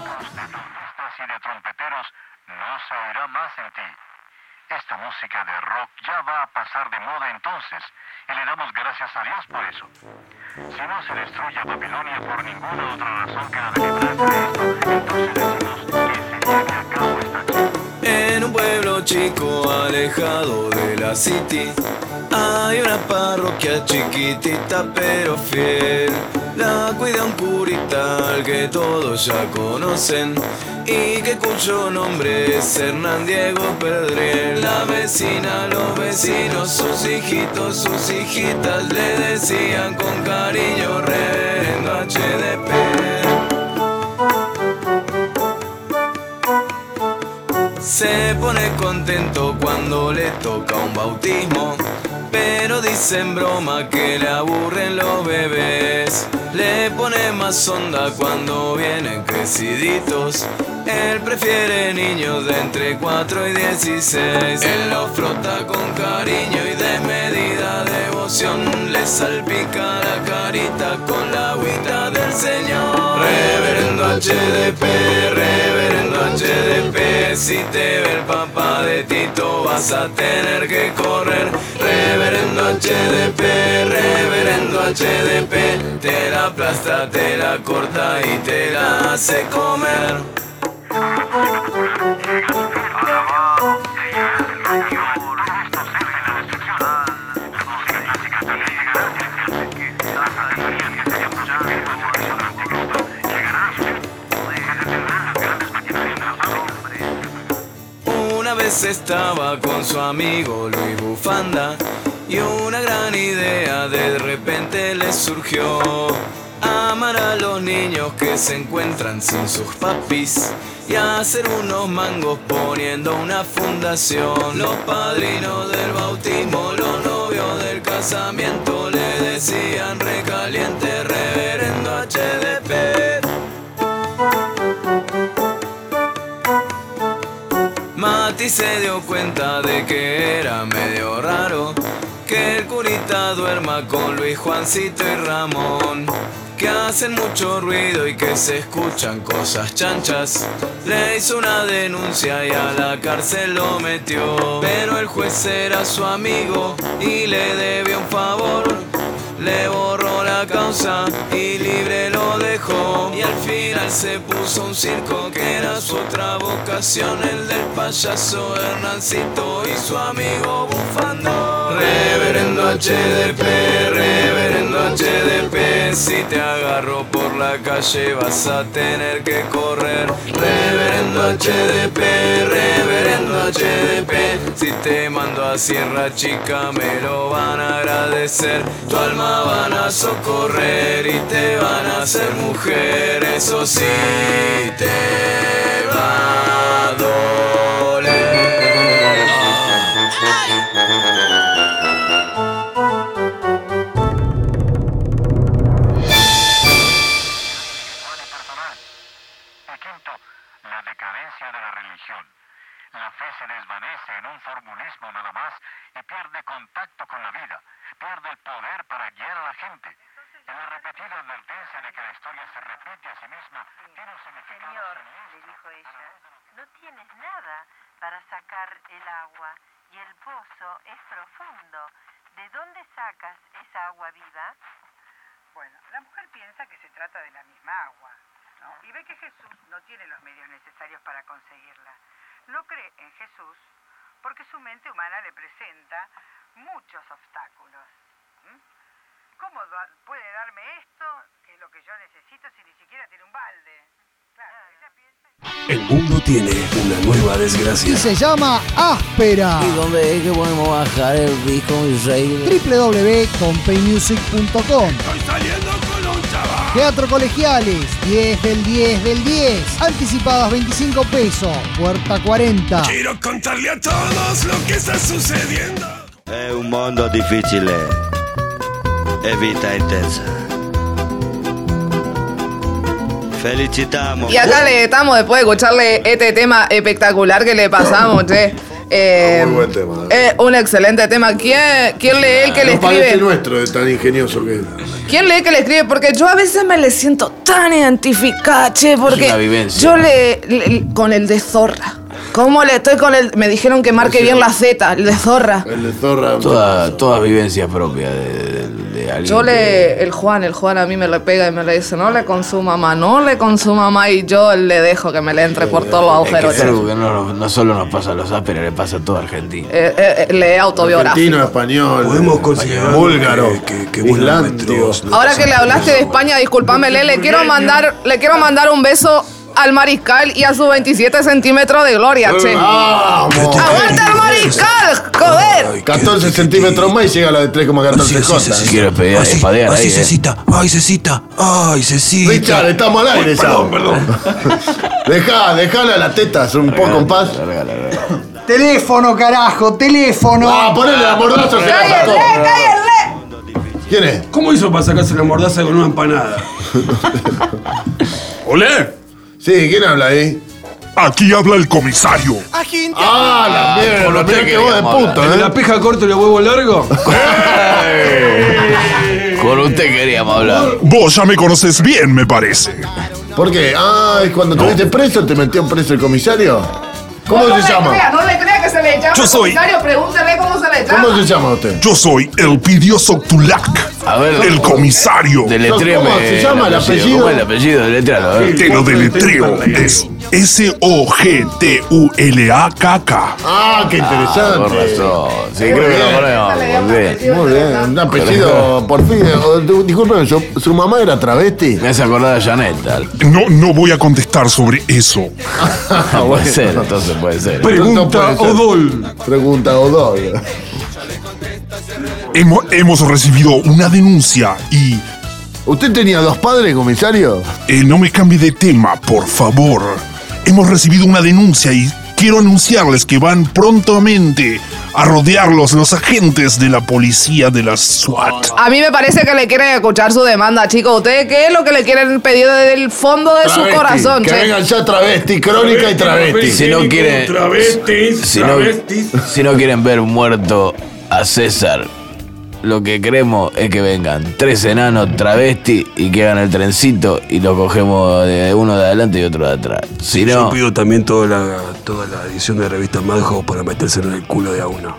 Esta música de rock ya va a pasar de moda entonces, y le damos gracias a Dios por eso. Si no se destruye Babilonia por ninguna otra razón que la de librarse de esto, entonces decimos que se lleve a cabo esta acción. En un pueblo chico alejado de la city hay una parroquia chiquitita pero fiel. La la cuida un curita al que todos ya conocen y que cuyo nombre es Hernán Diego Pedriel. La vecina, los vecinos, sus hijitos, sus hijitas le decían con cariño Reverendo HDP. Se pone contento cuando le toca un bautismo, pero dice en broma que le aburren los bebés. Le pone más onda cuando vienen creciditos. Él prefiere niños de entre 4 y 16. Él los frota con cariño y desmedida devoción. Le salpica la carita con la agüita del Señor. Reverendo HDP, Reverendo HDP, si te ve el papá de Tito vas a tener que correr. Reverendo HDP, Reverendo HDP, te la aplasta, te la corta y te la hace comer. Una vez estaba con su amigo Luis Bufanda y una gran idea de repente le surgió: amar a los niños que se encuentran sin sus papis y hacer unos mangos poniendo una fundación. Los padrinos del bautismo, los novios del casamiento le decían recaliente Reverendo HDP. Mati se dio cuenta de que era medio raro que el curita duerma con Luis, Juancito y Ramón, que hacen mucho ruido y que se escuchan cosas chanchas. Le hizo una denuncia y a la cárcel lo metió, pero el juez era su amigo y le debió un favor. Le borró la causa y libre lo dejó. Y al final se puso un circo que era su otra vocación, el del payaso Hernancito y su amigo Bufando. Reverendo HDP, Reverendo HDP, si te agarro por la calle vas a tener que correr. Reverendo HDP, Reverendo HDP, si te mando a Sierra Chica me lo van a agradecer. Tu alma van a socorrer y te van a hacer mujer, eso sí te va a doler. La decadencia de la religión. La fe se desvanece en un formulismo nada más y pierde contacto con la vida, pierde el poder para guiar a la gente. En la repetida advertencia de que la historia se repite a sí misma tiene un significado. Señor, le dijo ella, no tienes nada para sacar el agua y el pozo es profundo. ¿De dónde sacas esa agua viva? Bueno, la mujer piensa que se trata de la misma agua, ¿no? Y ve que Jesús no tiene los medios necesarios para conseguirla. No cree en Jesús porque su mente humana le presenta muchos obstáculos. ¿Cómo puede darme esto, que es lo que yo necesito, si ni siquiera tiene un balde? Claro, ella piensa... El mundo tiene una nueva desgracia. Y se llama Áspera. ¿Y dónde es que podemos bajar el disco, mi rey? www.compaymusic.com. Estoy saliendo con un chaval. Teatro Colegiales, 10 del 10 del 10. Anticipadas 25 pesos, puerta 40. Quiero contarle a todos lo que está sucediendo. È un mondo difficile e vita intensa. Felicitamos. Y acá le estamos después de escucharle este tema espectacular que le pasamos, che. Muy buen tema. Un excelente tema. ¿Quién lee el que le No parece escribe? nuestro, de tan ingenioso que es. ¿Quién lee que le escribe? Porque yo a veces me le siento tan identificada, che, porque Es una vivencia. yo con el de Zorra. ¿Cómo le estoy con el? Me dijeron que marque bien la Z, el de Zorra. El de Zorra. Todas vivencias propias de El Juan a mí me le pega y me le dice, no le consuma más, y yo le dejo que me le entre por todos los agujeros. Es algo que no solo nos pasa a los ásperos, le pasa a toda Argentina. Le autobiográfico. Argentino, español, podemos considerar búlgaro, que islandro. Ahora que le hablaste de España, discúlpame, le quiero mandar un beso al Mariscal y a sus 27 centímetros de gloria, che. ¡Vamos! ¡Aguanta el Mariscal! ¡Joder! 14 centímetros más y llega a la de 3,14 J. Quiero espadear ahí. Cecita. Ay, Cecita. Richard, estamos al aire, Perdón. Dejala a las tetas un poco en paz. Teléfono, carajo, teléfono. Ponele la mordaza. ¡Cállenle! ¿Quién es? ¿Cómo hizo para sacarse la mordaza con una empanada? ¿Olé? Sí, ¿quién habla ahí? Aquí habla el comisario. La mierda, mirá que vos de puto, ¿De la pija corta y los huevos largos? Con usted queríamos hablar. Vos ya me conoces bien, me parece. ¿Por qué? Cuando estuviste preso, ¿te metió preso el comisario? ¿Cómo se llama? No le crea que se le llama. Yo soy- Comisario, pregúntele cómo se le llama. ¿Cómo se llama usted? Yo soy Elpidio Soctulac. A ver, el comisario. Deletréame. ¿Cómo se llama el apellido? ¿Cómo es el apellido? Deletréalo, a ver. Te lo deletreo. Es Sogtulakk. Qué interesante. Por razón. Sí, creo que lo ponemos. Muy bien, un apellido, por fin. Disculpen, ¿su mamá era travesti? Me hace acordar a Janet, tal. No voy a contestar sobre eso. Puede ser, entonces puede ser. Pregunta Odol. Pregunta Odol. Hemos recibido una denuncia y... ¿Usted tenía dos padres, comisario? No me cambie de tema, por favor. Hemos recibido una denuncia y quiero anunciarles que van prontamente a rodearlos los agentes de la policía de la SWAT. A mí me parece que le quieren escuchar su demanda, chicos. ¿Ustedes qué es lo que le quieren pedir desde el fondo de su corazón, Que che? vengan ya travesti, crónica y travesti. Si no quieren... Travestis. Si no quieren ver muerto a César, lo que queremos es que vengan 3 enanos travesti y que hagan el trencito y lo cogemos de uno de adelante y otro de atrás. Si no... Yo pido también toda la edición de revista Madhouse para metérselo en el culo de a uno.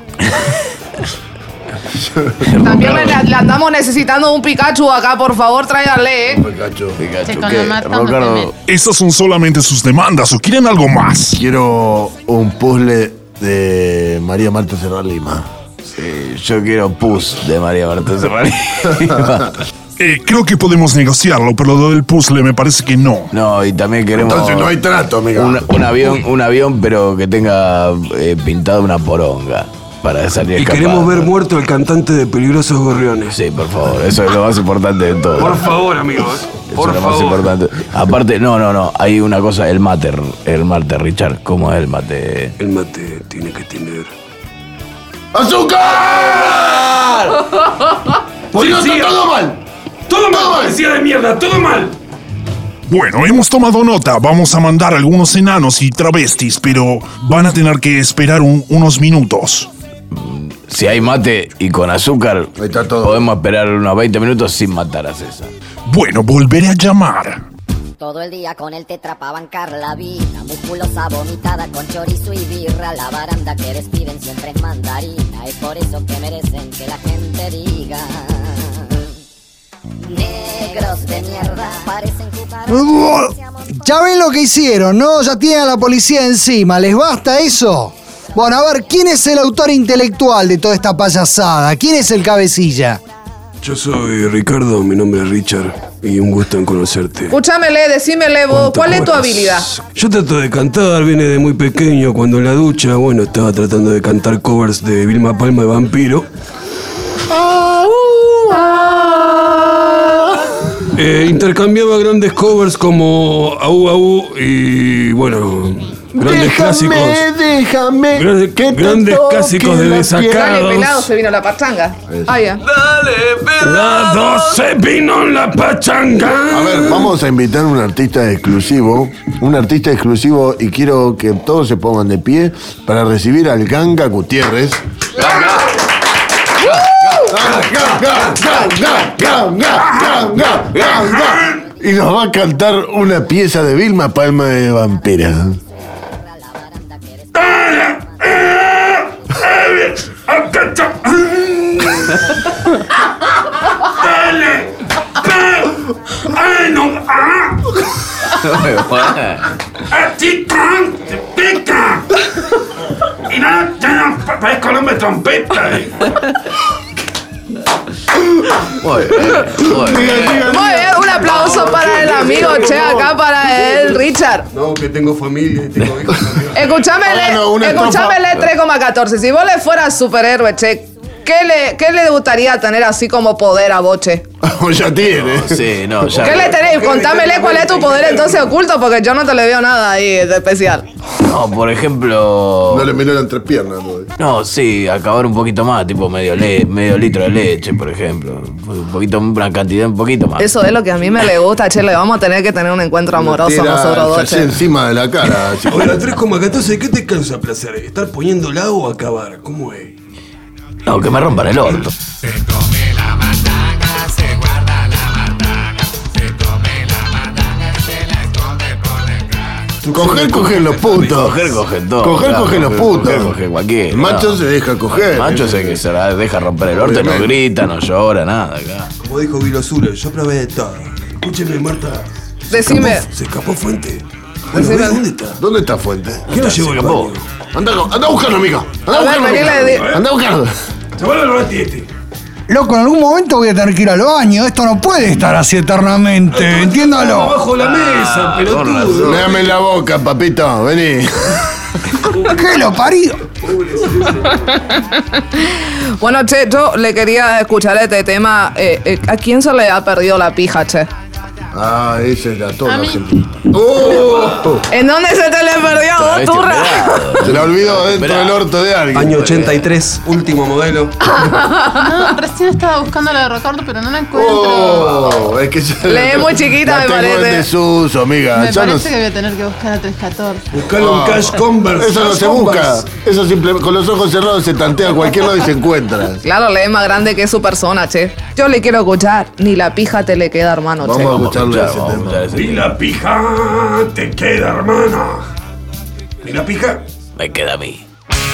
También le andamos necesitando un Pikachu acá, por favor, tráiganle, Pikachu. Ricardo, ¿esas son solamente sus demandas o quieren algo más? Quiero un puzzle de María Marta Serra Lima. Yo quiero pus de María Marta Serrani. Creo que podemos negociarlo, pero lo del puzzle me parece que no. No, y también queremos... Entonces no hay trato, amiga. Un avión, pero que tenga pintado una poronga para salir Y escapado. queremos ver muerto al cantante de Peligrosos Gorriones. Sí, por favor, eso es lo más importante de todo. Por favor, amigos. Eso es lo más importante. Aparte, no, hay una cosa, el mate, Richard. ¿Cómo es el mate? El mate tiene que tener... ¡Azúcar! Si no, está todo mal. Todo mal, policía de mierda, todo mal. Bueno, hemos tomado nota. Vamos a mandar algunos enanos y travestis, pero van a tener que esperar unos minutos. Si hay mate y con azúcar, podemos esperar unos 20 minutos sin matar a César. Bueno, volveré a llamar. Todo el día con él te trapa bancar la vida, musculosa vomitada con chorizo y birra, la baranda que despiden siempre es mandarina, es por eso que merecen que la gente diga. Negros de mierda, parecen cucarachas. Ya ven lo que hicieron, ¿no? Ya tienen a la policía encima, ¿les basta eso? Bueno, a ver, ¿quién es el autor intelectual de toda esta payasada? ¿Quién es el cabecilla? Yo soy Ricardo, mi nombre es Richard y un gusto en conocerte. Escúchamele, decímele vos, ¿cuál es tu habilidad? Yo trato de cantar, viene de muy pequeño, cuando en la ducha, bueno, estaba tratando de cantar covers de Vilma Palma de Vampiro. Intercambiaba grandes covers como Au Au y bueno, grandes clásicos. Déjame. Grandes clásicos de Dale, Desacados. pelado, se vino la pachanga. Ah, ya. La 12 vino la pachanga. A ver, vamos a invitar a un artista exclusivo. Y quiero que todos se pongan de pie para recibir al Ganga Gutiérrez. Y nos va a cantar una pieza de Vilma Palma de Vampira. bueno, a ti te pica. Y nada, ya no parezco el hombre trompeta. Muy bien, un aplauso para el amigo, che, acá para el Richard. No, que tengo familia y tengo hijos también. Escuchame el 3,14. Si vos le fueras superhéroe, che, ¿qué le gustaría tener así como poder a vos, che? Ya tiene. Sí, no, ya. ¿Qué le tenés? Contámele cuál es tu poder entonces oculto, porque yo no te le veo nada ahí de especial. No, por ejemplo. No le miró entre piernas, ¿no? No, sí, acabar un poquito más, tipo medio litro de leche, por ejemplo. Una cantidad un poquito más. Eso es lo que a mí me le gusta, che, le vamos a tener que tener un encuentro amoroso nosotros dos, che. Encima de la cara. Ahora, 3,14, ¿qué te causa placer? ¿Estar poniéndola o acabar? ¿Cómo es? No, que me rompan el orto. Se come la mandanga, se guarda la mandanga. Se come la mandanga y se la esconde por detrás. Coger los putos. Cogen todo. Coger los putos. Coger cualquiera. El macho se deja coger. El macho se deja romper el orto, no grita, no llora, nada acá. Como dijo Vilo Zulo, yo probé de todo. Escúcheme, Marta. Decime. Se escapó Fuente. Decime. ¿Dónde está? ¿Dónde está Fuente? ¿Qué nos llevó el baño? Anda a buscarlo, amiga. Anda a buscarlo. Anda a buscarlo. Se vuelve el ratete. Loco, en algún momento voy a tener que ir al baño. Esto no puede estar así eternamente. Entiéndalo. Abajo la mesa, pelotudo. Dame la boca, papito. Vení. ¿Qué lo parió? Bueno, che, yo le quería escuchar este tema. ¿A quién se le ha perdido la pija, che? Ah, esa es la toda A mí. Argentina. ¡Oh! ¿En dónde se te le perdió a vos, turra? Se la olvidó dentro del orto de alguien. Año 83, último modelo. No, recién estaba buscando la de Ricardo, pero no la encuentro. Oh, es que ya Le es muy chiquita, me la tengo en parece. desuso, amiga. Me Ya no parece que voy a tener que buscar a 314. Buscalo un Cash Converse. Eso no se busca. Eso simplemente con los ojos cerrados se tantea a cualquier lado y se encuentra. Claro, le es más grande que su persona, che. Yo le quiero escuchar. Ni la pija te le queda, hermano, che. Vamos a escucharle ese tema. Ni la pija te queda, hermana. Ni la pija. Me queda a mí.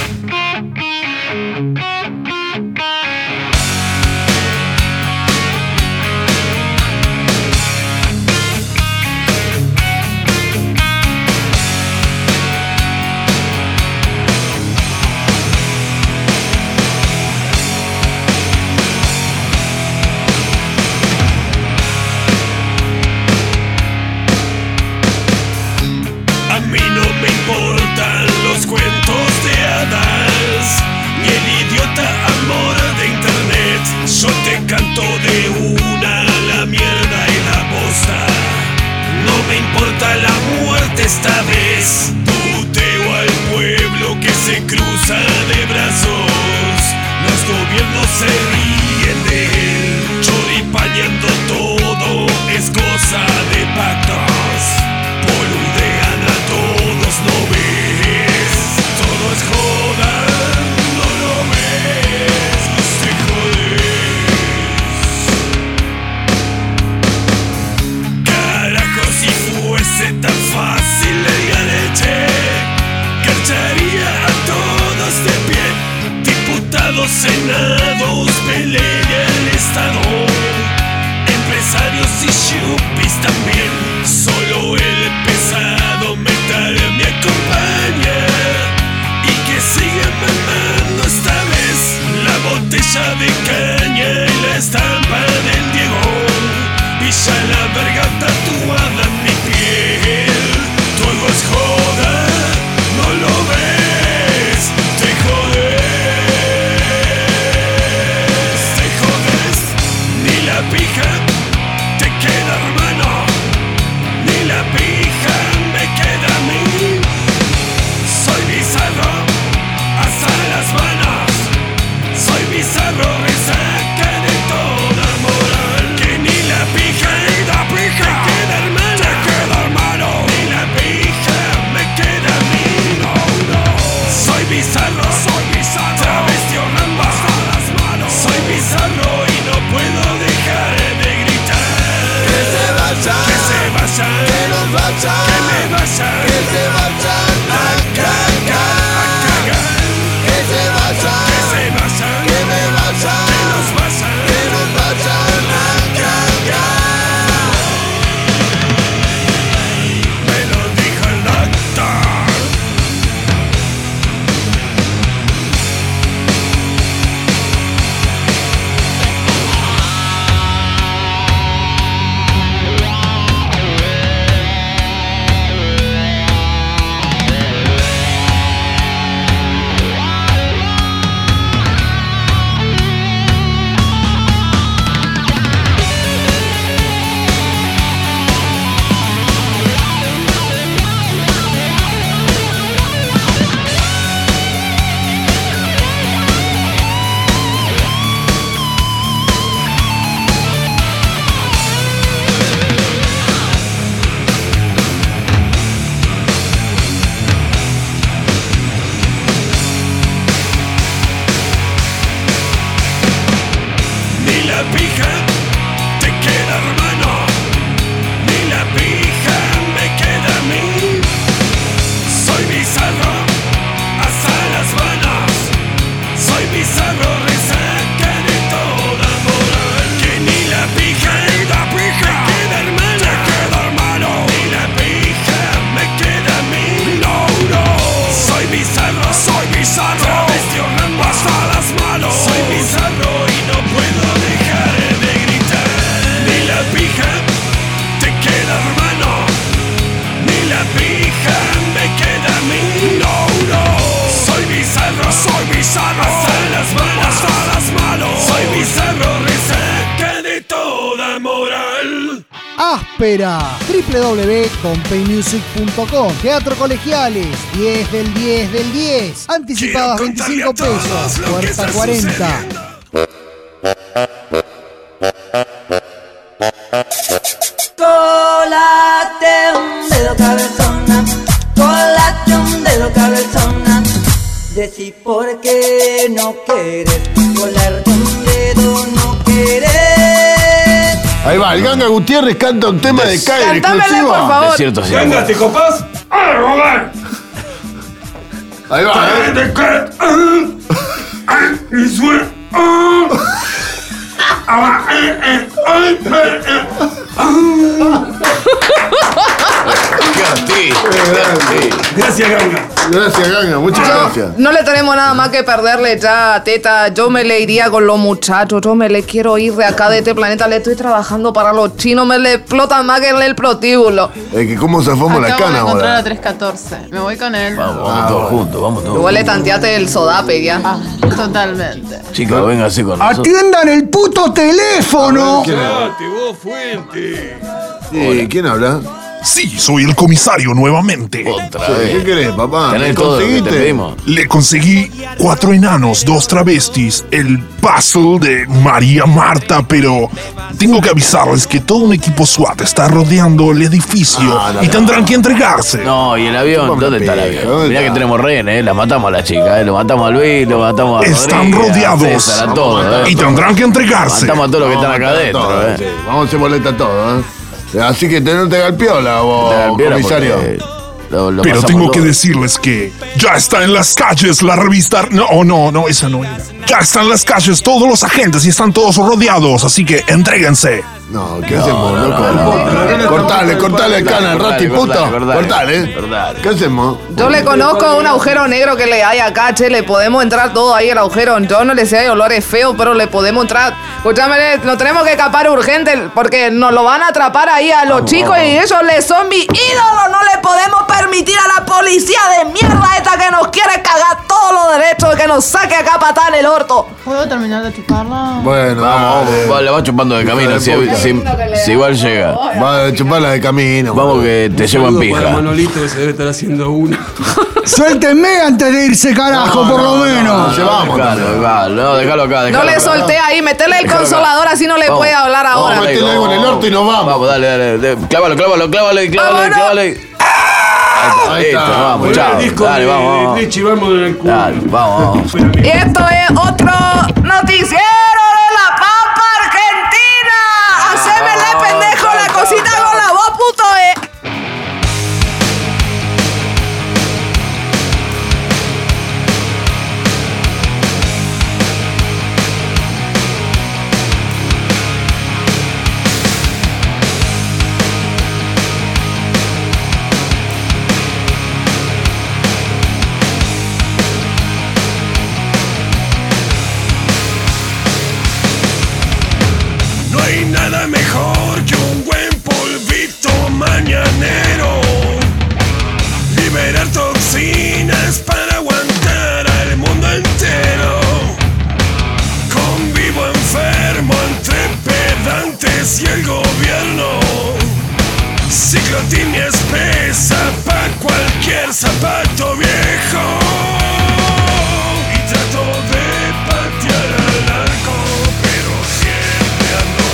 A mí no me importan los cuentos de hadas, ni el idiota amor de internet. Yo te canto de una la mierda y la bosta. No me importa la muerte esta vez. Puteo al pueblo que se cruza de brazos. Los gobiernos se ríen de él. Choripaneando todo es cosa de pactos. Boludean a todos, no ves. Todo es joda, no lo ves. No te jodes. Carajo, si fuese tan fácil la leche, garcharía a todos de pie. Diputados, senados, pelea el Estado. Empresarios y yuppies también. Solo el pesado metal me acompaña. Y que siga mamando esta vez la botella de caña y la estampa del Diego. Y ya la verga tatuada en mi piel. Todo es joda, no lo ves. Te jodes, ni la pija te queda, hermano. Ni la pija me queda a mí. Soy bizarro hasta las manos. Soy bizarro, resaca de toda moral. Que ni la pija te queda, hermano. Te queda, hermano. Ni la pija me queda a mí. No, no. Soy bizarro, travesti o Rambo. Soy bizarro y no puedo dejar de gritar. Que se vayan, que nos vayan, que me vayan, que se vayan a cagar, que se vayan, que me vayan, que nos vayan a cagar. espera? www.compaymusic.com. Teatro Colegiales, 10 del 10 del 10. Anticipadas 25 pesos, puerta 40. Colate un dedo cabezona, colate un dedo cabezona. Decí por qué no quieres, colarte un dedo no quieres. Ahí va, el Ganga Gutiérrez canta un tema de Caer exclusivo. Por favor. Es cierto, sí. Venga, ¿te copás? Ahí va, Gracias, Ganga. Gracias, Ganga, muchas gracias. No le tenemos nada más que perderle ya, Teta. Yo me le iría con los muchachos. Yo me le quiero ir de acá, de este planeta. Le estoy trabajando para los chinos. Me le explotan más que el prostíbulo. Es que cómo zafamos la Acabo de cana encontrar ahora. a 314. Me voy con él. Vamos todos juntos, vamos todos. Igual le tanteaste el sodape ya. Totalmente. Chicos, vénganse con nosotros. ¡Atiendan el puto teléfono! Cállate vos, Fuente. Sí, ¿quién habla? Sí, soy el comisario nuevamente. Otra Sí, vez. ¿qué querés, papá? Tenés ¿Me todo lo que te conseguiste? pedimos. Le conseguí 4 enanos, 2 travestis, el puzzle de María Marta, pero tengo que avisarles que todo un equipo SWAT está rodeando el edificio y tendrán que entregarse. No, ¿y el avión? ¿Dónde está el avión? Mirá que tenemos rehenes, las matamos a las chicas, lo matamos a Luis, lo matamos a Están Rodríguez, a rodeados César, a todos, y tendrán que entregarse. Matamos a todos los que están acá adentro, Todo, sí, vamos a hacer boleta todo, ¿eh? Así que no te haga piola, vos, comisario. Pero tengo que decirles que ya está en las calles la revista... No, esa no era. Ya están en las calles todos los agentes y están todos rodeados, así que entréguense. No, ¿qué hacemos, loco? Cortale el canal, rati, puto. Cortale. ¿Qué hacemos? Yo le conozco un agujero negro que le hay acá, che. Le podemos entrar todo ahí el agujero. Yo no le sé, olores feos, pero le podemos entrar. Escúchame, lo tenemos que escapar urgente porque nos lo van a atrapar ahí a los chicos y ellos les son mis ídolos. No le podemos permitir a la policía de mierda esta que nos quiere cagar todos los derechos, que nos saque acá patada en el orto. ¿Puedo terminar de chuparla? Bueno, vamos, le va chupando de camino, si igual llega. Va a chuparla de camino. Vamos que te llevo en Para pija. Manolito que se debe estar haciendo una. Suéltenme antes de irse, carajo, por lo menos. Déjalo acá. No le solté ahí, metele el consolador, así no le Vamos. puede hablar ahora. Vamos a meterle algo en el orto y nos vamos. Vamos, dale. Clávalo. Ahí está, vamos, chao. Dale, vamos. Dale, vamos. Y esto es otro noticiero de La Pampa, Argentina. Hacémele pendejo la cosita con la voz, puto, No hay nada mejor que un buen polvito mañanero. Liberar toxinas para aguantar al mundo entero. Convivo enfermo entre pedantes y el gobierno. Ciclotimia espesa pa' cualquier zapato viejo. Y trato de patear al arco, pero siempre ando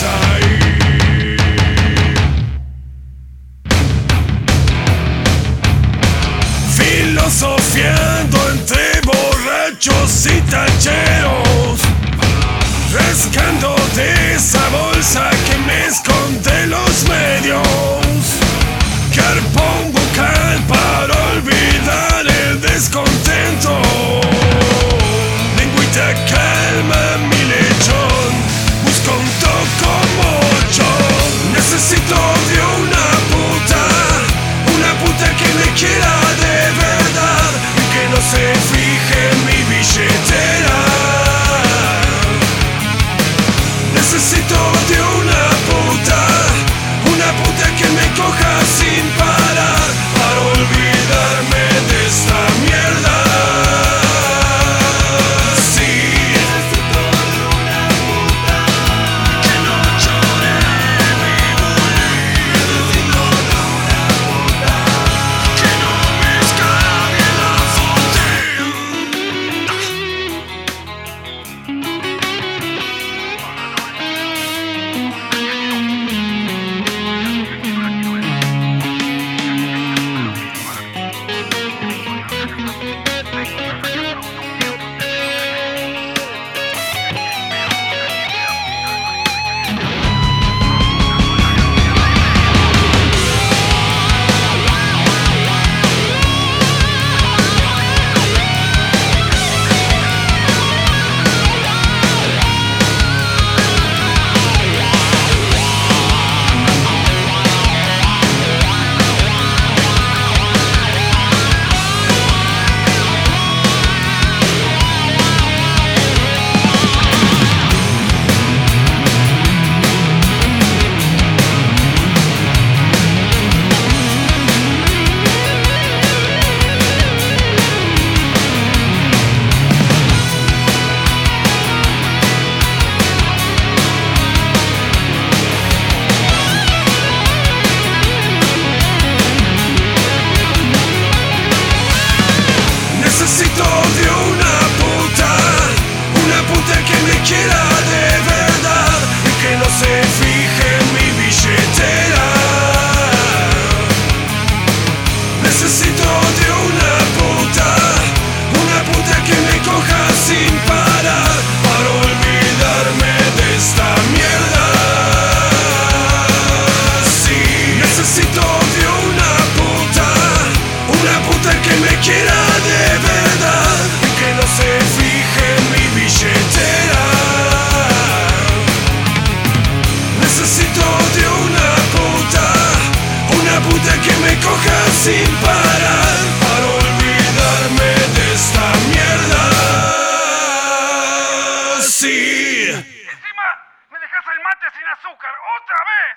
filosofiando entre borrachos y tacheros, rascando de esa bolsa que me esconde los medios, carpón bucal para olvidar el descontento, lengüita calma mi lechón, busco un tocomocho, necesito de una puta que me quiera de verdad y que no se fije en mi billetera. Necesito de una puta sin parar para olvidarme de esta mierda. Sí. Encima me dejas el mate sin azúcar otra vez.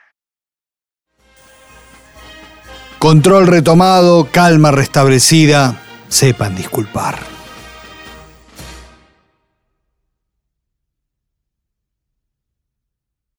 Control retomado, calma restablecida. Sepan disculpar.